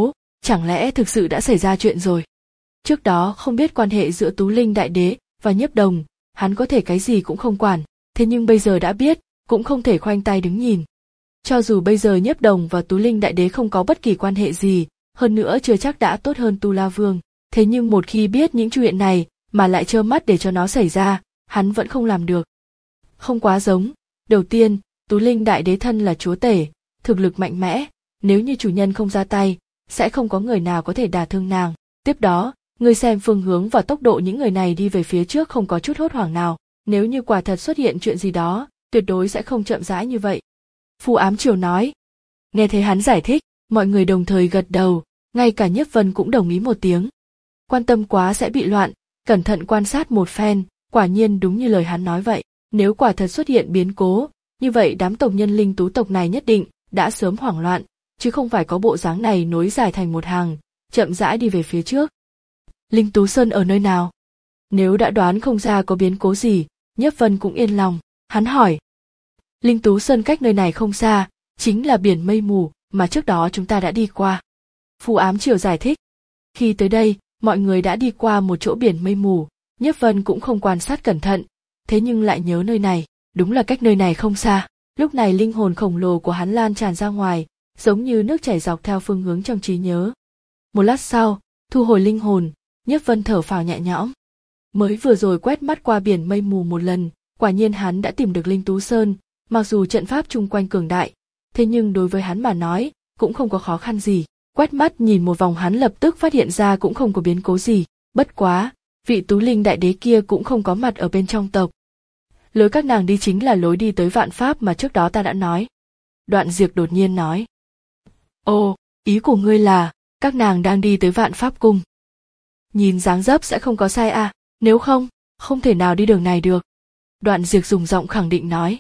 chẳng lẽ thực sự đã xảy ra chuyện rồi? Trước đó không biết quan hệ giữa Tú Linh Đại Đế và Nhiếp Đồng, hắn có thể cái gì cũng không quản, thế nhưng bây giờ đã biết, cũng không thể khoanh tay đứng nhìn. Cho dù bây giờ Nhiếp Đồng và Tú Linh Đại Đế không có bất kỳ quan hệ gì, hơn nữa chưa chắc đã tốt hơn Tu La Vương, thế nhưng một khi biết những chuyện này mà lại trơ mắt để cho nó xảy ra, hắn vẫn không làm được. Không quá giống, đầu tiên, Tú Linh Đại Đế thân là chúa tể, thực lực mạnh mẽ, nếu như chủ nhân không ra tay, sẽ không có người nào có thể đả thương nàng. Tiếp đó, ngươi xem phương hướng và tốc độ những người này đi về phía trước không có chút hốt hoảng nào, nếu như quả thật xuất hiện chuyện gì đó, tuyệt đối sẽ không chậm rãi như vậy. Phù Ám Triều nói. Nghe thấy hắn giải thích, mọi người đồng thời gật đầu, ngay cả Nhiếp Vân cũng đồng ý một tiếng. Quan tâm quá sẽ bị loạn, cẩn thận quan sát một phen, quả nhiên đúng như lời hắn nói vậy. Nếu quả thật xuất hiện biến cố, như vậy đám tộc nhân Linh Tú tộc này nhất định đã sớm hoảng loạn, chứ không phải có bộ dáng này nối dài thành một hàng, chậm rãi đi về phía trước. Linh Tú Sơn ở nơi nào? Nếu đã đoán không ra có biến cố gì, Nhiếp Vân cũng yên lòng, hắn hỏi. Linh Tú Sơn cách nơi này không xa, chính là biển mây mù mà trước đó chúng ta đã đi qua. Phù Ám Triều giải thích. Khi tới đây, mọi người đã đi qua một chỗ biển mây mù, Nhiếp Vân cũng không quan sát cẩn thận, thế nhưng lại nhớ nơi này, đúng là cách nơi này không xa. Lúc này linh hồn khổng lồ của hắn lan tràn ra ngoài, giống như nước chảy dọc theo phương hướng trong trí nhớ. Một lát sau, thu hồi linh hồn, Nhiếp Vân thở phào nhẹ nhõm. Mới vừa rồi quét mắt qua biển mây mù một lần, quả nhiên hắn đã tìm được Linh Tú Sơn, mặc dù trận pháp chung quanh cường đại, thế nhưng đối với hắn mà nói, cũng không có khó khăn gì. Quét mắt nhìn một vòng hắn lập tức phát hiện ra cũng không có biến cố gì, bất quá, vị Tú Linh Đại Đế kia cũng không có mặt ở bên trong tộc. Lối các nàng đi chính là lối đi tới vạn pháp mà trước đó ta đã nói. Đoạn Diệp đột nhiên nói. Ồ, ý của ngươi là, các nàng đang đi tới vạn pháp cung. Nhìn dáng dấp sẽ không có sai à, nếu không, không thể nào đi đường này được. Đoạn Diệp dùng giọng khẳng định nói.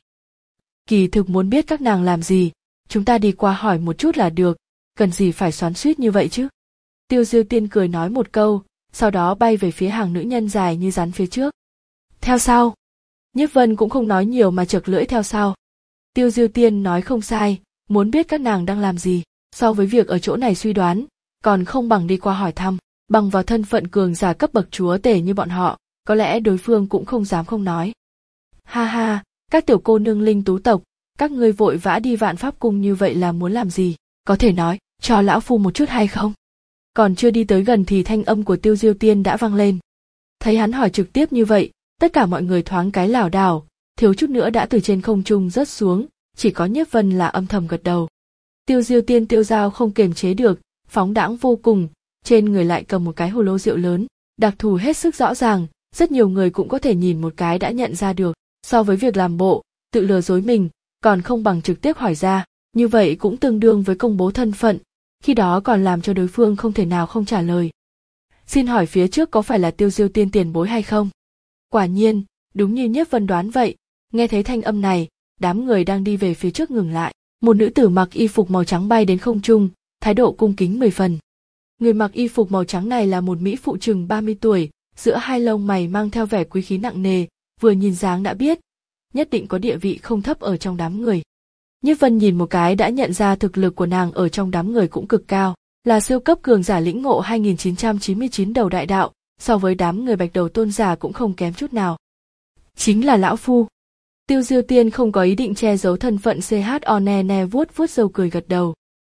Kỳ thực muốn biết các nàng làm gì, chúng ta đi qua hỏi một chút là được, cần gì phải xoắn xuýt như vậy chứ. Tiêu Diêu Tiên cười nói một câu, sau đó bay về phía hàng nữ nhân dài như rắn phía trước. Theo sau. Nhiếp Vân cũng không nói nhiều mà chật lưỡi theo sau. Tiêu Diêu Tiên nói không sai, muốn biết các nàng đang làm gì, so với việc ở chỗ này suy đoán, còn không bằng đi qua hỏi thăm, bằng vào thân phận cường giả cấp bậc chúa tể như bọn họ, có lẽ đối phương cũng không dám không nói. Ha ha, các tiểu cô nương Linh Tú tộc, các ngươi vội vã đi vạn pháp cung như vậy là muốn làm gì, có thể nói, cho lão phu một chút hay không? Còn chưa đi tới gần thì thanh âm của Tiêu Diêu Tiên đã vang lên. Thấy hắn hỏi trực tiếp như vậy, tất cả mọi người thoáng cái lảo đảo, thiếu chút nữa đã từ trên không trung rớt xuống, chỉ có Nhiếp Vân là âm thầm gật đầu. Tiêu Diêu Tiên tiêu dao không kiềm chế được, phóng đãng vô cùng, trên người lại cầm một cái hồ lô rượu lớn, đặc thù hết sức rõ ràng, rất nhiều người cũng có thể nhìn một cái đã nhận ra được, so với việc làm bộ, tự lừa dối mình, còn không bằng trực tiếp hỏi ra, như vậy cũng tương đương với công bố thân phận, khi đó còn làm cho đối phương không thể nào không trả lời. Xin hỏi phía trước có phải là Tiêu Diêu Tiên tiền bối hay không? Quả nhiên, đúng như Nhiếp Vân đoán vậy, nghe thấy thanh âm này, đám người đang đi về phía trước ngừng lại, một nữ tử mặc y phục màu trắng bay đến không trung, thái độ cung kính mười phần. Người mặc y phục màu trắng này là một mỹ phụ chừng ba mươi tuổi, giữa hai lông mày mang theo vẻ quý khí nặng nề, vừa nhìn dáng đã biết, nhất định có địa vị không thấp ở trong đám người. Nhiếp Vân nhìn một cái đã nhận ra thực lực của nàng ở trong đám người cũng cực cao, là siêu cấp cường giả lĩnh ngộ hai nghìn chín trăm chín mươi chín đầu đại đạo, so với đám người bạch đầu tôn giả cũng không kém chút nào. Chính là lão phu. Tiêu Diêu Tiên không có ý định che giấu thân phận ch o ne ne vuốt vuốt râu cười gật đầu.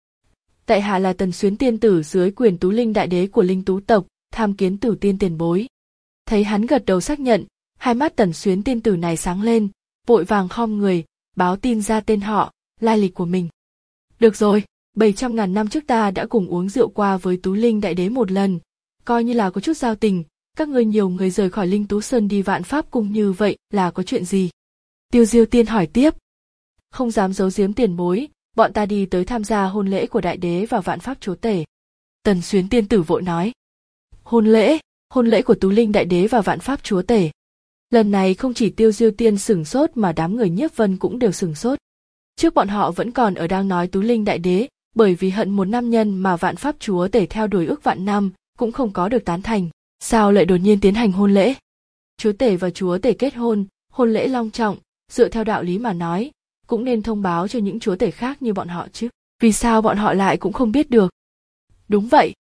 Tại hạ là Tần Xuyến tiên tử dưới quyền Tú Linh Đại Đế của Linh Tú tộc, tham kiến Tử Tiên tiền bối. Thấy hắn gật đầu xác nhận, hai mắt Tần Xuyến tiên tử này sáng lên, vội vàng khom người, báo tin ra tên họ, lai lịch của mình. Được rồi, bảy trăm ngàn năm trước ta đã cùng uống rượu qua với Tú Linh Đại Đế một lần, coi như là có chút giao tình, các ngươi nhiều người rời khỏi Linh Tú Sơn đi vạn pháp cung như vậy là có chuyện gì? Tiêu Diêu Tiên hỏi tiếp. Không dám giấu giếm tiền bối, bọn ta đi tới tham gia hôn lễ của Đại Đế và vạn pháp chúa tể. Tần Xuyến tiên tử vội nói. Hôn lễ, hôn lễ của Tú Linh Đại Đế và vạn pháp chúa tể. Lần này không chỉ Tiêu Diêu Tiên sửng sốt mà đám người Nhiếp Vân cũng đều sửng sốt. Trước bọn họ vẫn còn ở đang nói Tú Linh Đại Đế, bởi vì hận một nam nhân mà vạn pháp chúa tể theo đuổi ước vạn năm, cũng không có được tán thành. Sao lại đột nhiên tiến hành hôn lễ? Chúa tể và chúa tể kết hôn, hôn lễ long trọng, dựa theo đạo lý mà nói, cũng nên thông báo cho những chúa tể khác như bọn họ chứ. Vì sao bọn họ lại cũng không biết được? Đúng vậy,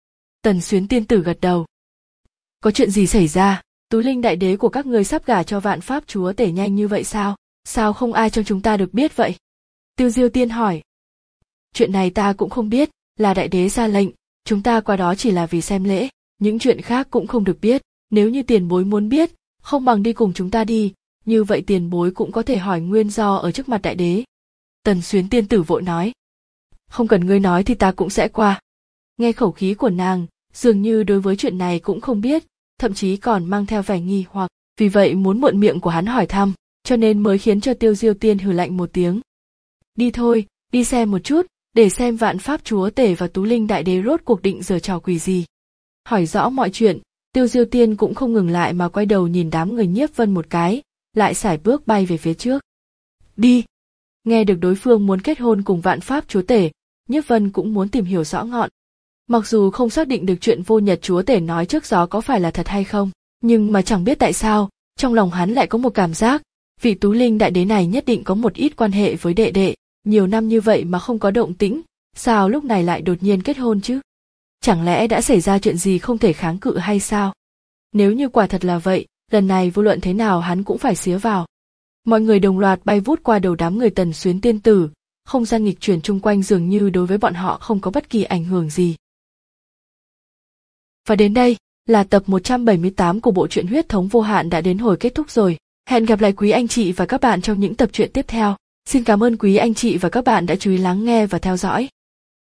Tần Xuyến tiên tử gật đầu. Có chuyện gì xảy ra? Tú Linh đại đế của các ngươi sắp gả cho Vạn Pháp chúa tể nhanh như vậy sao? Sao không ai trong chúng ta được biết vậy? Tiêu Diêu Tiên hỏi. Chuyện này ta cũng không biết, là đại đế ra lệnh, chúng ta qua đó chỉ là vì xem lễ, những chuyện khác cũng không được biết. Nếu như tiền bối muốn biết, không bằng đi cùng chúng ta đi, như vậy tiền bối cũng có thể hỏi nguyên do ở trước mặt đại đế. Tần Xuyến tiên tử vội nói. Không cần ngươi nói thì ta cũng sẽ qua. Nghe khẩu khí của nàng, dường như đối với chuyện này cũng không biết, thậm chí còn mang theo vẻ nghi hoặc, vì vậy muốn mượn miệng của hắn hỏi thăm, cho nên mới khiến cho Tiêu Diêu Tiên hừ lạnh một tiếng. Đi thôi, đi xem một chút, để xem Vạn Pháp chúa tể và Tú Linh đại đế rốt cuộc định giở trò quỷ gì. Hỏi rõ mọi chuyện, Tiêu Diêu Tiên cũng không ngừng lại mà quay đầu nhìn đám người Nhiếp Vân một cái, lại sải bước bay về phía trước. Đi! Nghe được đối phương muốn kết hôn cùng Vạn Pháp chúa tể, Nhiếp Vân cũng muốn tìm hiểu rõ ngọn. Mặc dù không xác định được chuyện Vô Nhật chúa tể nói trước đó có phải là thật hay không, nhưng mà chẳng biết tại sao, trong lòng hắn lại có một cảm giác, vị Tú Linh đại đế này nhất định có một ít quan hệ với đệ đệ, nhiều năm như vậy mà không có động tĩnh, sao lúc này lại đột nhiên kết hôn chứ? Chẳng lẽ đã xảy ra chuyện gì không thể kháng cự hay sao? Nếu như quả thật là vậy, lần này vô luận thế nào hắn cũng phải xía vào. Mọi người đồng loạt bay vút qua đầu đám người Tần Xuyến tiên tử, không gian nghịch chuyển chung quanh dường như đối với bọn họ không có bất kỳ ảnh hưởng gì. Và đến đây là tập một trăm bảy mươi tám của bộ truyện Huyết thống vô hạn đã đến hồi kết thúc rồi. Hẹn gặp lại quý anh chị và các bạn trong những tập truyện tiếp theo. Xin cảm ơn quý anh chị và các bạn đã chú ý lắng nghe và theo dõi.